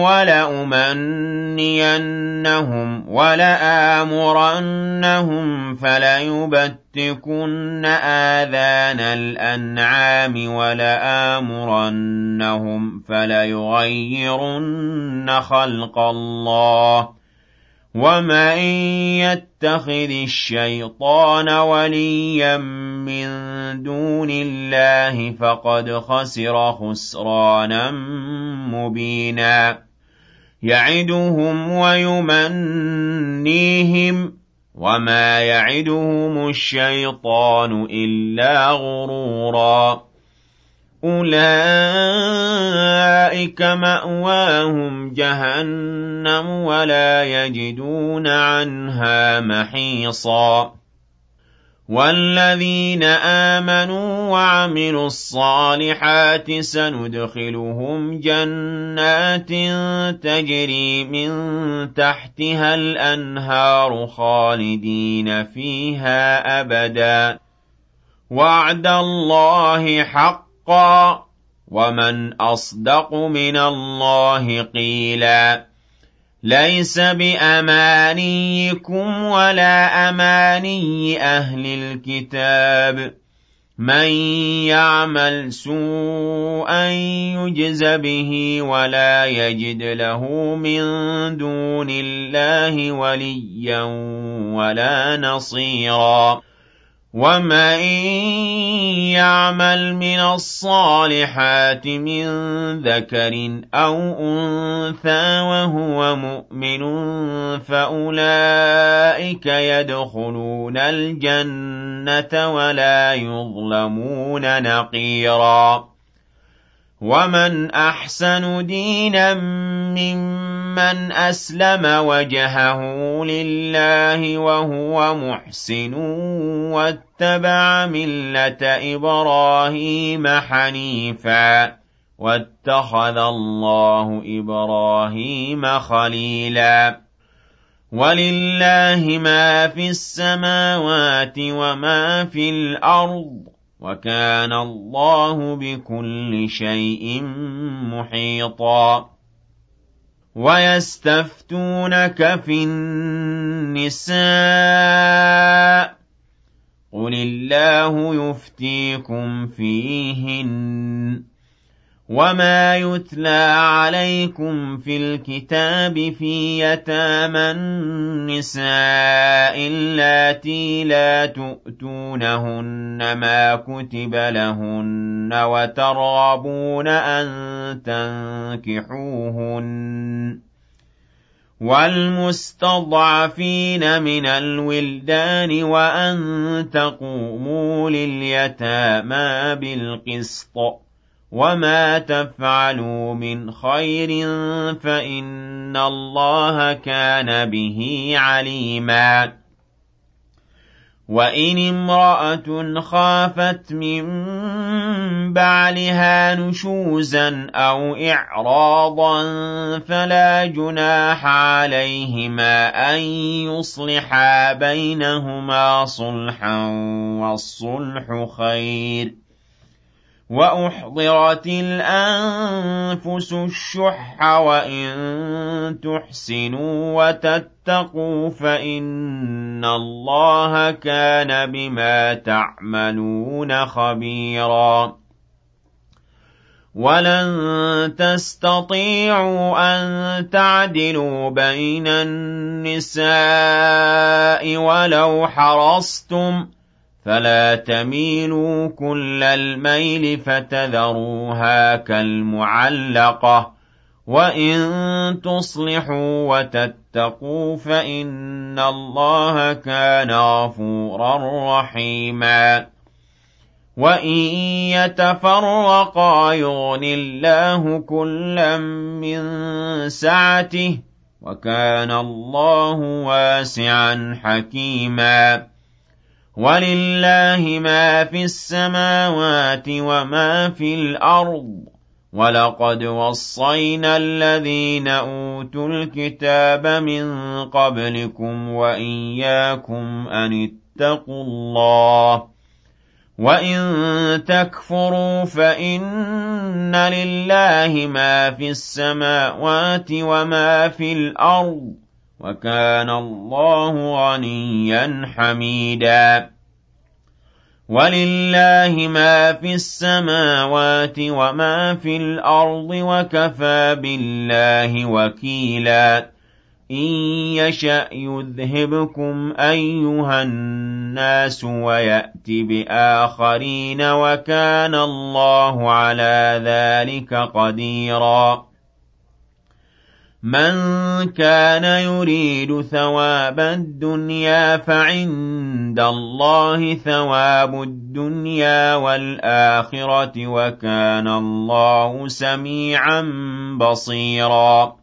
ولأمنينهم ولآمرنهم فليبتكن آذان الأنعام ولآمرنهم فليغيرن خلق الله ومن يتخذ الشيطان وليا من دون الله فقد خسر خسرانا مبينا يعدهم ويمنيهم وما يعدهم الشيطان إلا غرورا أولئك مأواهم جهنم ولا يجدون عنها محيصا والذين آمنوا وعملوا الصالحات سندخلهم جنات تجري من تحتها الأنهار خالدين فيها أبدا وعد الله حق ومن أصدق من الله قيلا ليس بأمانيكم ولا أماني أهل الكتاب من يعمل سوءا يجز به ولا يجد له من دون الله وليا ولا نصيرا ومن يعمل من الصالحات من ذكر أو أنثى وهو مؤمن فأولئك يدخلون الجنة ولا يظلمون نقيرا ومن أحسن دينا ممن أسلم وجهه لله وهو محسن واتبع ملة إبراهيم حنيفا واتخذ الله إبراهيم خليلا ولله ما في السماوات وما في الأرض وكان الله بكل شيء محيطا ويستفتونك في النساء قل الله يفتيكم فيهن وَمَا يُتْلَىٰ عَلَيْكُمْ فِي الْكِتَابِ فِي يَتَامَى النِّسَاءِ اللَّاتِي لَا تُؤْتُونَهُنَّ مَا كُتِبَ لَهُنَّ وَتَرْغَبُونَ أَن تَنكِحُوهُنَّ وَالْمُسْتَضْعَفِينَ مِنَ الْوِلْدَانِ وَأَن تَقُومُوا لِلْيَتَامَىٰ بِالْقِسْطِ ۚ وَمَا تَفْعَلُوا مِنْ خَيْرٍ فَإِنَّ اللَّهَ كَانَ بِهِ عَلِيمًا. وَإِنِ امْرَأَةٌ خَافَتْ مِن بَعْلِهَا نُشُوزًا أَوْ إِعْرَاضًا فَلَا جُنَاحَ عَلَيْهِمَا أَن يُصْلِحَا بَيْنَهُمَا صُلْحًا ۚ وَالصُّلْحُ خَيْرٌ. وَأُحْضِرَتِ الْأَنفُسُ الشُّحَّ وَإِن تُحْسِنُوا وَتَتَّقُوا فَإِنَّ اللَّهَ كَانَ بِمَا تَعْمَلُونَ خَبِيرًا. وَلَن تَسْتَطِيعُوا أَن تَعْدِلُوا بَيْنَ النِّسَاءِ وَلَوْ حَرَصْتُمْ، فَلَا تَمِيلُوا كُلَّ الْمَيْلِ فَتَذَرُوهَا كَالْمُعَلَّقَةِ ۚ وَإِن تُصْلِحُوا وَتَتَّقُوا فَإِنَّ اللَّهَ كَانَ غَفُورًا رَّحِيمًا. وَإِن يَتَفَرَّقَا يُغْنِ اللَّهُ كُلًّا مِّن سَعَتِهِ ۚ وَكَانَ اللَّهُ وَاسِعًا حَكِيمًا. وَلِلَّهِ مَا فِي السَّمَاوَاتِ وَمَا فِي الْأَرْضِ ۗ وَلَقَدْ وَصَّيْنَا الَّذِينَ أُوتُوا الْكِتَابَ مِن قَبْلِكُمْ وَإِيَّاكُمْ أَنِ اتَّقُوا اللَّهَ ۚ وَإِن تَكْفُرُوا فَإِنَّ لِلَّهِ مَا فِي السَّمَاوَاتِ وَمَا في الْأَرْضِ ۚ وَكَانَ اللَّهُ غَنِيًّا حَمِيدًا. وَلِلَّهِ مَا فِي السَّمَاوَاتِ وَمَا فِي الْأَرْضِ ۚ وَكَفَىٰ بِاللَّهِ وَكِيلًا. إِن يَشَأْ يُذْهِبْكُمْ أَيُّهَا النَّاسُ وَيَأْتِ بِآخَرِينَ ۚ وَكَانَ اللَّهُ عَلَىٰ ذَٰلِكَ قَدِيرًا. مَن كَانَ يُرِيدُ ثَوَابَ الدُّنْيَا فَعِندَ اللَّهِ ثَوَابُ الدُّنْيَا وَالْآخِرَةِ ۚ وَكَانَ اللَّهُ سَمِيعًا بَصِيرًا.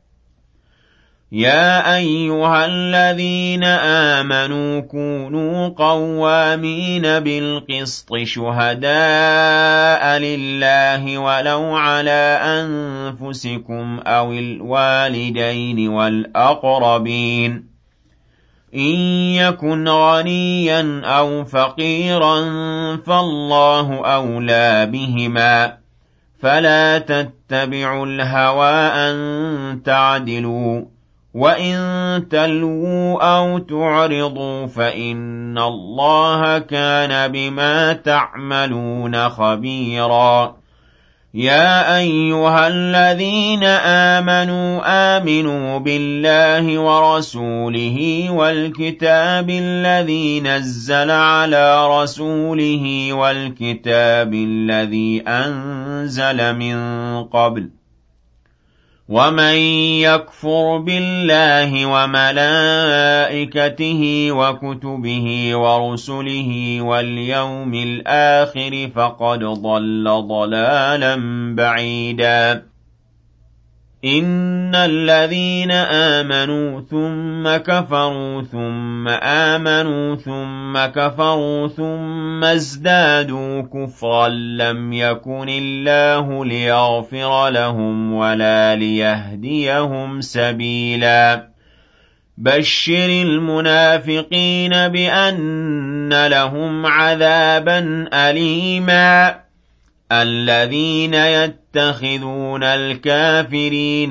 يَا أَيُّهَا الَّذِينَ آمَنُوا كُونُوا قَوَّامِينَ بِالْقِسْطِ شُهَدَاءَ لِلَّهِ وَلَوْ عَلَىٰ أَنفُسِكُمْ أَوِ الْوَالِدَيْنِ وَالْأَقْرَبِينَ ۚ إِن يَكُنْ غَنِيًّا أَوْ فَقِيرًا فَاللَّهُ أَوْلَىٰ بِهِمَا ۖ فَلَا تَتَّبِعُوا الْهَوَىٰ أَن تَعْدِلُوا ۚ وَإِن تَلْوُوا أَوْ تُعْرِضُوا فَإِنَّ اللَّهَ كَانَ بِمَا تَعْمَلُونَ خَبِيرًا. يَا أَيُّهَا الَّذِينَ آمَنُوا آمِنُوا بِاللَّهِ وَرَسُولِهِ وَالْكِتَابِ الَّذِي نَزَّلَ عَلَىٰ رَسُولِهِ وَالْكِتَابِ الَّذِي أَنزَلَ مِن قَبْلُ ۚ وَمَن يَكْفُرْ بِاللَّهِ وَمَلَائِكَتِهِ وَكُتُبِهِ وَرُسُلِهِ وَالْيَوْمِ الْآخِرِ فَقَدْ ضَلَّ ضَلَالًا بَعِيدًا. إِنَّ الَّذِينَ آمَنُوا ثُمَّ كَفَرُوا ثُمَّ آمَنُوا ثُمَّ كَفَرُوا ثُمَّ ازْدَادُوا كُفْرًا لَّمْ يَكُنِ اللَّهُ لِيَغْفِرَ لَهُمْ وَلَا لِيَهْدِيَهُمْ سَبِيلًا. بَشِّرِ الْمُنَافِقِينَ بِأَنَّ لَهُمْ عَذَابًا أَلِيمًا. الَّذِينَ يَتَّخِذُونَ الْكَافِرِينَ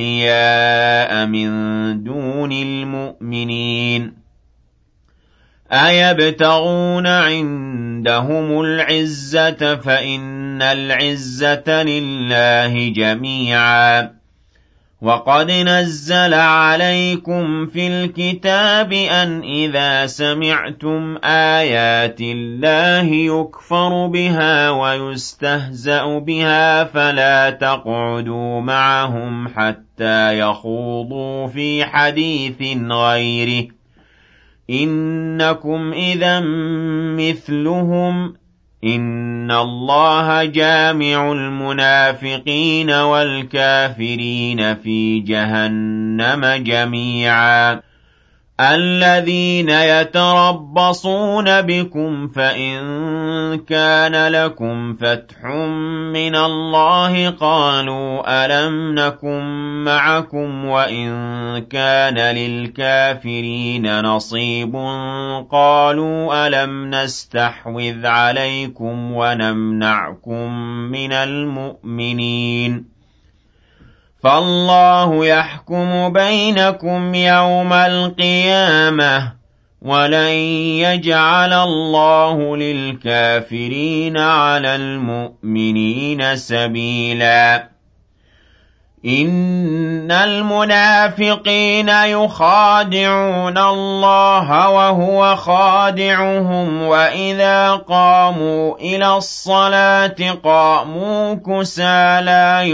أَوْلِيَاءَ مِن دُونِ الْمُؤْمِنِينَ أَيَبْتَغُونَ عِندَهُمُ الْعِزَّةَ فَإِنَّ الْعِزَّةَ لِلَّهِ جَمِيعًا. وَقَدْ نَزَّلَ عَلَيْكُمْ فِي الْكِتَابِ أَنْ إِذَا سَمِعْتُمْ آيَاتِ اللَّهِ يُكْفَرُ بِهَا وَيُسْتَهْزَأُ بِهَا فَلَا تَقْعُدُوا مَعَهُمْ حَتَّى يَخُوضُوا فِي حَدِيثٍ غَيْرِهِ إِنَّكُمْ إِذًا مِّثْلُهُمْ إِنَّ اللَّهَ جَامِعُ الْمُنَافِقِينَ وَالْكَافِرِينَ فِي جَهَنَّمَ جَمِيعًا. الَّذِينَ يَتَرَبَّصُونَ بِكُمْ فَإِن كَانَ لَكُمْ فَتْحٌ مِّنَ اللَّهِ قَالُوا أَلَمْ نَكُن مَّعَكُمْ وَإِن كَانَ لِلْكَافِرِينَ نَصِيبٌ قَالُوا أَلَمْ نَسْتَحْوِذْ عَلَيْكُمْ وَنَمْنَعْكُم مِّنَ الْمُؤْمِنِينَ فَاللَّهُ يَحْكُمُ بَيْنَكُمْ يَوْمَ الْقِيَامَةِ وَلَن يَجْعَلَ اللَّهُ لِلْكَافِرِينَ عَلَى الْمُؤْمِنِينَ سَبِيلًا. إِنَّ الْمُنَافِقِينَ يُخَادِعُونَ اللَّهَ وَهُوَ خَادِعُهُمْ وَإِذَا قَامُوا إِلَى الصَّلَاةِ قَامُوا كُسَالَىٰ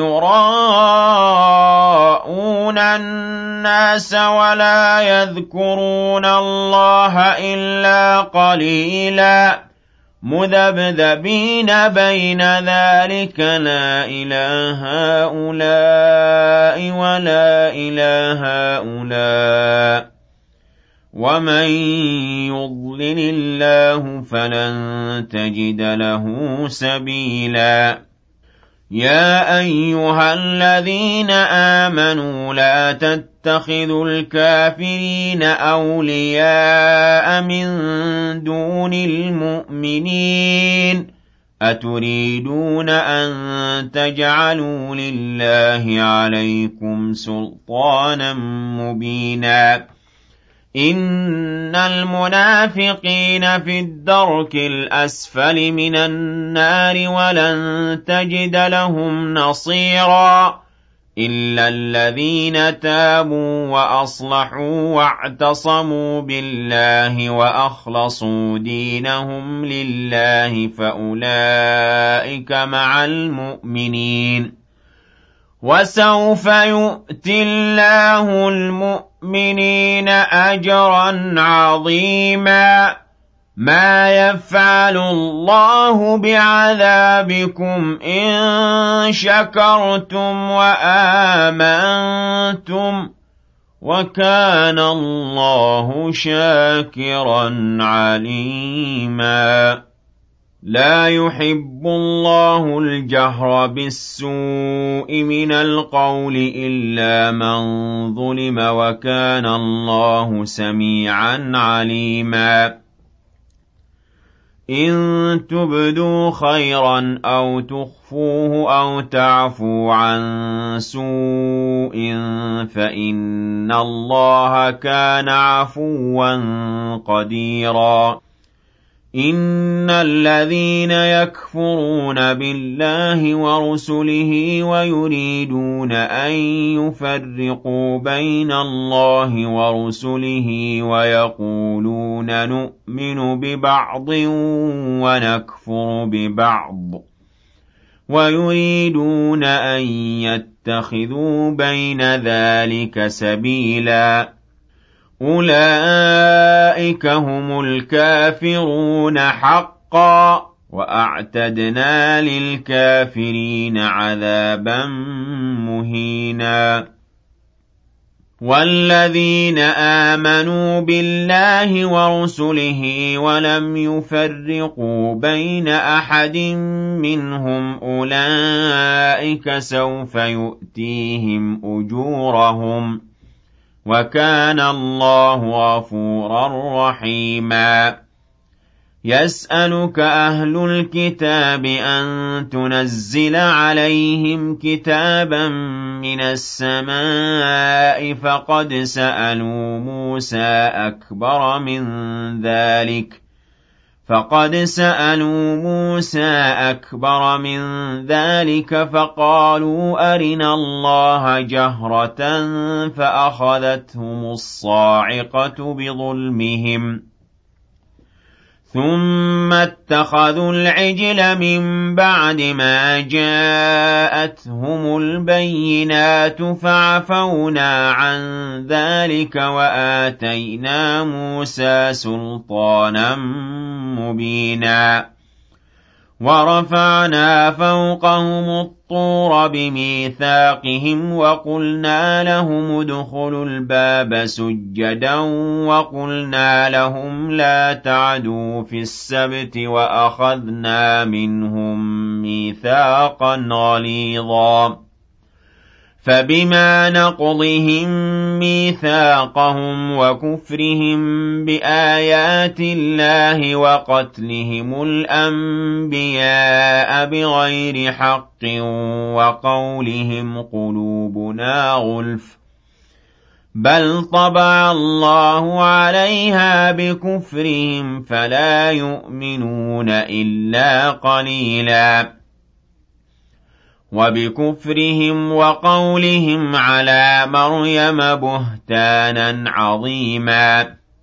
يُرَاءُونَ النَّاسَ وَلَا يَذْكُرُونَ اللَّهَ إِلَّا قَلِيلًا مُذَبْذَبِينَ بَيْنَ ذَلِكَ لَا إِلَىٰ هَٰؤُلَاءِ وَلَا إِلَىٰ هَٰؤُلَاءِ وَمَن يُضْلِلِ اللَّهُ فَلَن تَجِدَ لَهُ سَبِيلًا. يَا أَيُّهَا الَّذِينَ آمَنُوا لَا تَتَّخِذُوا الْكَافِرِينَ أَوْلِيَاءَ مِن دُونِ الْمُؤْمِنِينَ أَتُرِيدُونَ أَن تَجْعَلُوا لِلَّهِ عَلَيْكُمْ سُلْطَانًا مُّبِينًا. إِنَّ الْمُنَافِقِينَ فِي الدَّرْكِ الْأَسْفَلِ مِنَ النَّارِ وَلَن تَجِدَ لَهُمْ نَصِيرًا إِلَّا الَّذِينَ تَابُوا وَأَصْلَحُوا وَاعْتَصَمُوا بِاللَّهِ وَأَخْلَصُوا دِينَهُمْ لِلَّهِ فَأُولَٰئِكَ مَعَ الْمُؤْمِنِينَ وَسَوْفَ يُؤْتِ اللَّهُ الْمُؤْمِنِينَ أَجْرًا عَظِيمًا. مَا يَفْعَلُ اللَّهُ بِعَذَابِكُمْ إِن شَكَرْتُمْ وَآمَنتُمْ وَكَانَ اللَّهُ شَاكِرًا عَلِيمًا. لَا يُحِبُّ اللَّهُ الْجَهْرَ بِالسُّوءِ مِنَ الْقَوْلِ إِلَّا مَن ظُلِمَ وَكَانَ اللَّهُ سَمِيعًا عَلِيمًا. إِن تُبْدُوا خَيْرًا أَوْ تُخْفُوهُ أَوْ تَعْفُوا عَن سُوءٍ فَإِنَّ اللَّهَ كَانَ عَفُوًّا قَدِيرًا. إِنَّ الَّذِينَ يَكْفُرُونَ بِاللَّهِ وَرُسُلِهِ وَيُرِيدُونَ أَن يُفَرِّقُوا بَيْنَ اللَّهِ وَرُسُلِهِ وَيَقُولُونَ نُؤْمِنُ بِبَعْضٍ وَنَكْفُرُ بِبَعْضٍ وَيُرِيدُونَ أَن يَتَّخِذُوا بَيْنَ ذَلِكَ سَبِيلًا. أُولَئِكَ هُمُ الْكَافِرُونَ حَقًّا وَأَعْتَدْنَا لِلْكَافِرِينَ عَذَابًا مُّهِينًا. وَالَّذِينَ آمَنُوا بِاللَّهِ وَرُسُلِهِ وَلَمْ يُفَرِّقُوا بَيْنَ أَحَدٍ مِّنْهُمْ أُولَئِكَ سَوْفَ يُؤْتِيهِمْ أُجُورَهُمْ وَكَانَ اللَّهُ غَفُورًا رَّحِيمًا. يَسْأَلُكَ أَهْلُ الْكِتَابِ أَن تُنَزِّلَ عَلَيْهِمْ كِتَابًا مِّنَ السَّمَاءِ فَقَدْ سَأَلُوا مُوسَىٰ أَكْبَرَ مِن ذَٰلِكَ فَقَدْ سَأَلُوا مُوسَىٰ أَكْبَرَ مِن ذَٰلِكَ فَقَالُوا أَرِنَا اللَّهَ جَهْرَةً فَأَخَذَتْهُمُ الصَّاعِقَةُ بِظُلْمِهِمْ ثُمَّ اتَّخَذُوا الْعِجْلَ مِن بَعْدِ مَا جَاءَتْهُمُ الْبَيِّنَاتُ فَعَفَوْنَا عَن ذَلِكَ وَآتَيْنَا مُوسَىٰ سُلْطَانًا مُّبِينًا وَرَفَعْنَا فَوْقَهُمُ الطُّورَ بِمِيثَاقِهِمْ وَقُلْنَا لَهُمُ ادْخُلُوا الْبَابَ سُجَّدًا وَقُلْنَا لَهُمْ لَا تَعْدُوا فِي السَّبْتِ وَأَخَذْنَا مِنْهُم مِّيثَاقًا غَلِيظًا فَبِمَا نَقْضِهِم مِّيثَاقَهُمْ وَكُفْرِهِم بِآيَاتِ اللَّهِ وَقَتْلِهِمُ الْأَنبِيَاءَ بِغَيْرِ حَقٍّ وَقَوْلِهِمْ قُلُوبُنَا غُلْفٌ بَلْ طَبَعَ اللَّهُ عَلَيْهَا بِكُفْرِهِمْ فَلَا يُؤْمِنُونَ إِلَّا قَلِيلًا وَبِكُفْرِهِمْ وَقَوْلِهِمْ عَلَىٰ مَرْيَمَ بُهْتَانًا عَظِيمًا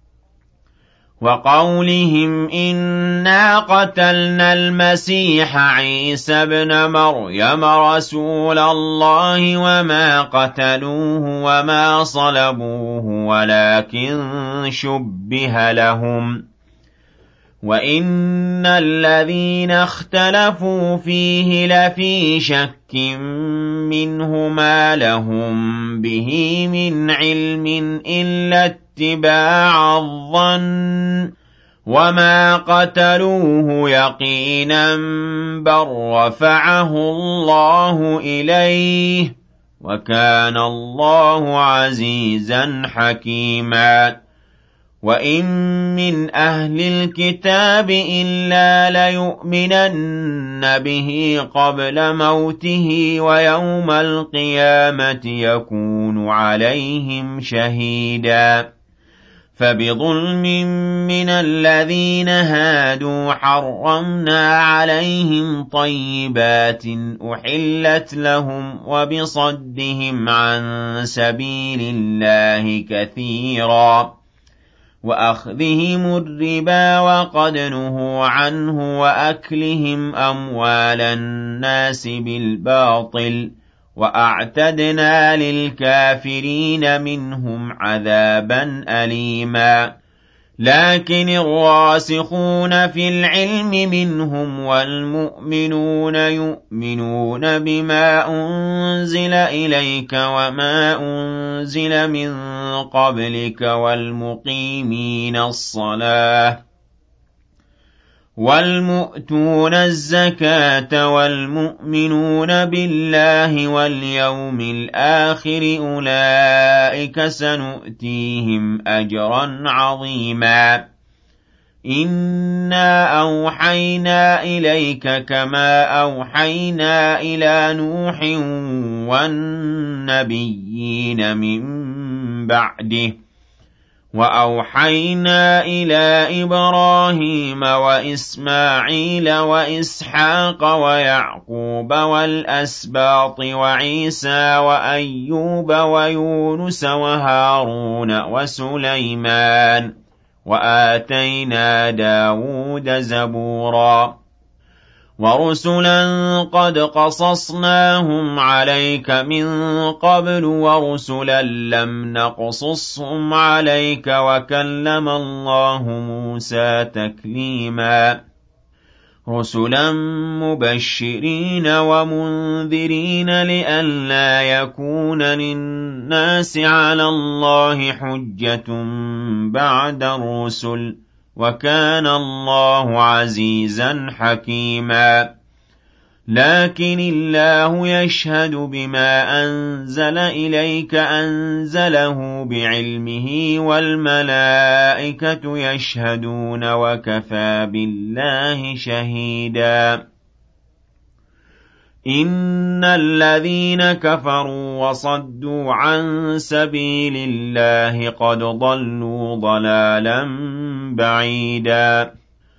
وَقَوْلِهِمْ إِنَّا قَتَلْنَا الْمَسِيحَ عِيسَى ابْنَ مَرْيَمَ رَسُولَ اللَّهِ وَمَا قَتَلُوهُ وَمَا صَلَبُوهُ وَلَٰكِن شُبِّهَ لَهُمْ وَإِنَّ الَّذِينَ اخْتَلَفُوا فِيهِ لَفِي شَكٍّ مِّنْهُ مَا لَهُم بِهِ مِنْ عِلْمٍ إِلَّا اتِّبَاعَ الظَّنِّ وَمَا قَتَلُوهُ يَقِينًا بَل رَّفَعَهُ اللَّهُ إِلَيْهِ وَكَانَ اللَّهُ عَزِيزًا حَكِيمًا وَإِن مِّنْ أَهْلِ الْكِتَابِ إِلَّا لَيُؤْمِنَنَّ بِهِ قَبْلَ مَوْتِهِ وَيَوْمَ الْقِيَامَةِ يَكُونُ عَلَيْهِمْ شَهِيدًا فَبِظُلْمٍ مِّنَ الَّذِينَ هَادُوا حَرَّمْنَا عَلَيْهِمْ طَيِّبَاتٍ أُحِلَّتْ لَهُمْ وَبِصَدِّهِمْ عَن سَبِيلِ اللَّهِ كَثِيرًا وَأَخْذِهِمُ الرِّبَا وَقَدْ نُهُوا عَنْهُ وَأَكْلِهِمْ أَمْوَالَ النَّاسِ بِالْبَاطِلِ وَأَعْتَدْنَا لِلْكَافِرِينَ مِنْهُمْ عَذَابًا أَلِيمًا لَكِنِ الرَّاسِخُونَ فِي الْعِلْمِ مِنْهُمْ وَالْمُؤْمِنُونَ يُؤْمِنُونَ بِمَا أُنزِلَ إِلَيْكَ وَمَا أُنزِلَ مِن قَبْلِكَ وَالْمُقِيمِينَ الصَّلَاةَ وَالْمُؤْتُونَ الزَّكَاةَ وَالْمُؤْمِنُونَ بِاللَّهِ وَالْيَوْمِ الْآخِرِ أُولَٰئِكَ سَنُؤْتِيهِمْ أَجْرًا عَظِيمًا إِنَّا أَوْحَيْنَا إِلَيْكَ كَمَا أَوْحَيْنَا إِلَىٰ نُوحٍ وَالنَّبِيِّينَ مِن بَعْدِهِ وَأَوْحَيْنَا إِلَىٰ إِبْرَاهِيمَ وَإِسْمَاعِيلَ وَإِسْحَاقَ وَيَعْقُوبَ وَالْأَسْبَاطِ وَعِيسَىٰ وَأَيُّوبَ وَيُونُسَ وَهَارُونَ وَسُلَيْمَانَ وَآتَيْنَا دَاوُودَ زَبُورًا وَرُسُلًا قَدْ قَصَصْنَاهُمْ عَلَيْكَ مِن قَبْلُ وَرُسُلًا لَّمْ نَقْصُصْهُمْ عَلَيْكَ وَكَلَّمَ اللَّهُ مُوسَىٰ تَكْلِيمًا رُسُلًا مُبَشِّرِينَ وَمُنذِرِينَ لِئَلَّا يَكُونَ لِلنَّاسِ عَلَى اللَّهِ حُجَّةٌ بَعْدَ الرُّسُلِ وَكَانَ اللَّهُ عَزِيزًا حَكِيمًا لكن الله يشهد بما أنزل إليك أنزله بعلمه والملائكة يشهدون وكفى بالله شهيدا إن الذين كفروا وصدوا عن سبيل الله قد ضلوا ضلالا بعيدا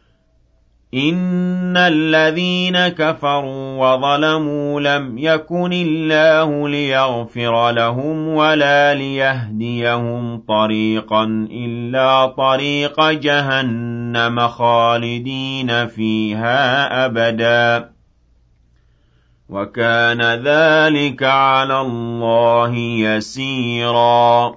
إن الذين كفروا وظلموا لم يكن الله ليغفر لهم ولا ليهديهم طريقا إلا طريق جهنم خالدين فيها أبدا وكان ذلك على الله يسيرا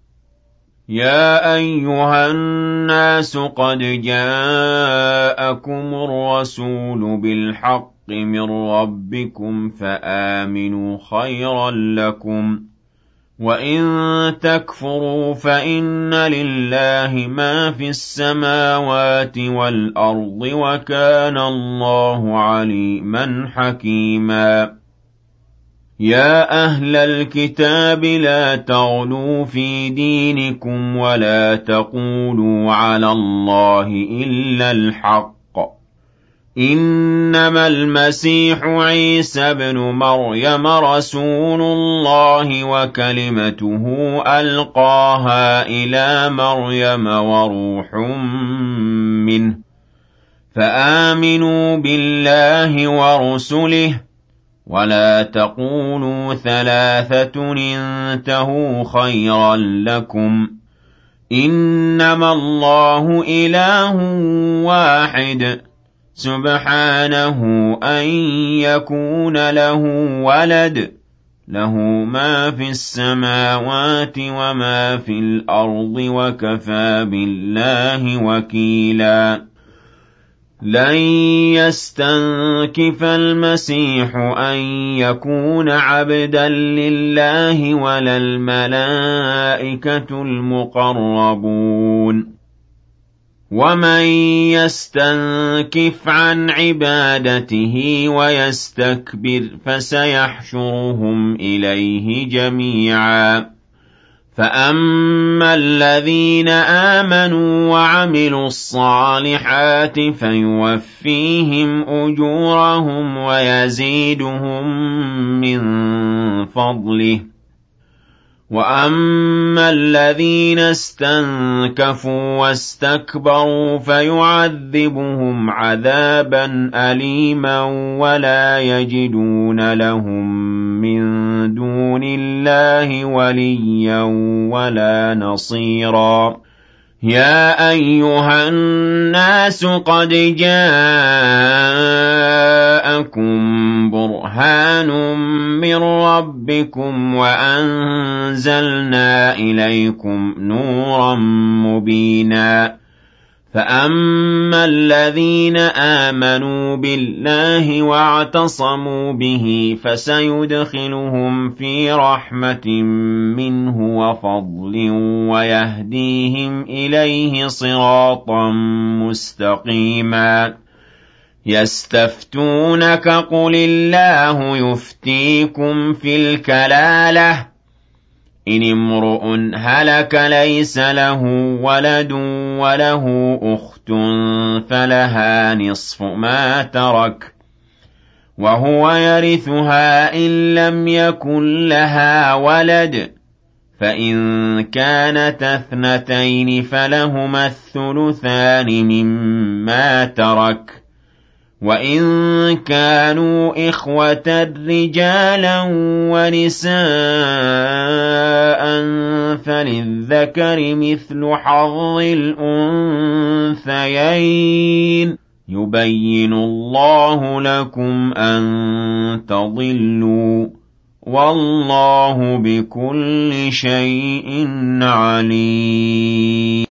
يا أيها الناس قد جاءكم الرسول بالحق من ربكم فآمنوا خيرا لكم وإن تكفروا فإن لله ما في السماوات والأرض وكان الله عليما حكيما يا أهل الكتاب لا تغلوا في دينكم ولا تقولوا على الله إلا الحق إنما المسيح عيسى ابن مريم رسول الله وكلمته ألقاها إلى مريم وروح منه فآمنوا بالله ورسله ولا تقولوا ثلاثة انتهوا خيرا لكم إنما الله إله واحد سبحانه أن يكون له ولد له ما في السماوات وما في الأرض وكفى بالله وكيلا لن يستنكف المسيح أن يكون عبدا لله ولا الملائكة المقربون ومن يستنكف عن عبادته ويستكبر فسيحشرهم إليه جميعا فأما الذين آمنوا وعملوا الصالحات فيوفيهم أجورهم ويزيدهم من فضله وأما الذين استنكفوا واستكبروا فيعذبهم عذابا أليما ولا يجدون لهم من دون الله وليا ولا نصيرا يا أيها الناس قد جاءكم برهان من ربكم وأنزلنا إليكم نورا مبينا فأما الذين آمنوا بالله واعتصموا به فسيدخلهم في رحمة منه وفضل ويهديهم إليه صراطا مستقيما يستفتونك قل الله يفتيكم في الكلالة إن امرؤ هلك ليس له ولد وله أخت فلها نصف ما ترك وهو يرثها إن لم يكن لها ولد فإن كانت اثنتين فلهما الثلثان مما ترك وإن كانوا إخوة رجالا ونساء فللذكر مثل حظ الأنثيين يبين الله لكم أن تضلوا والله بكل شيء عليم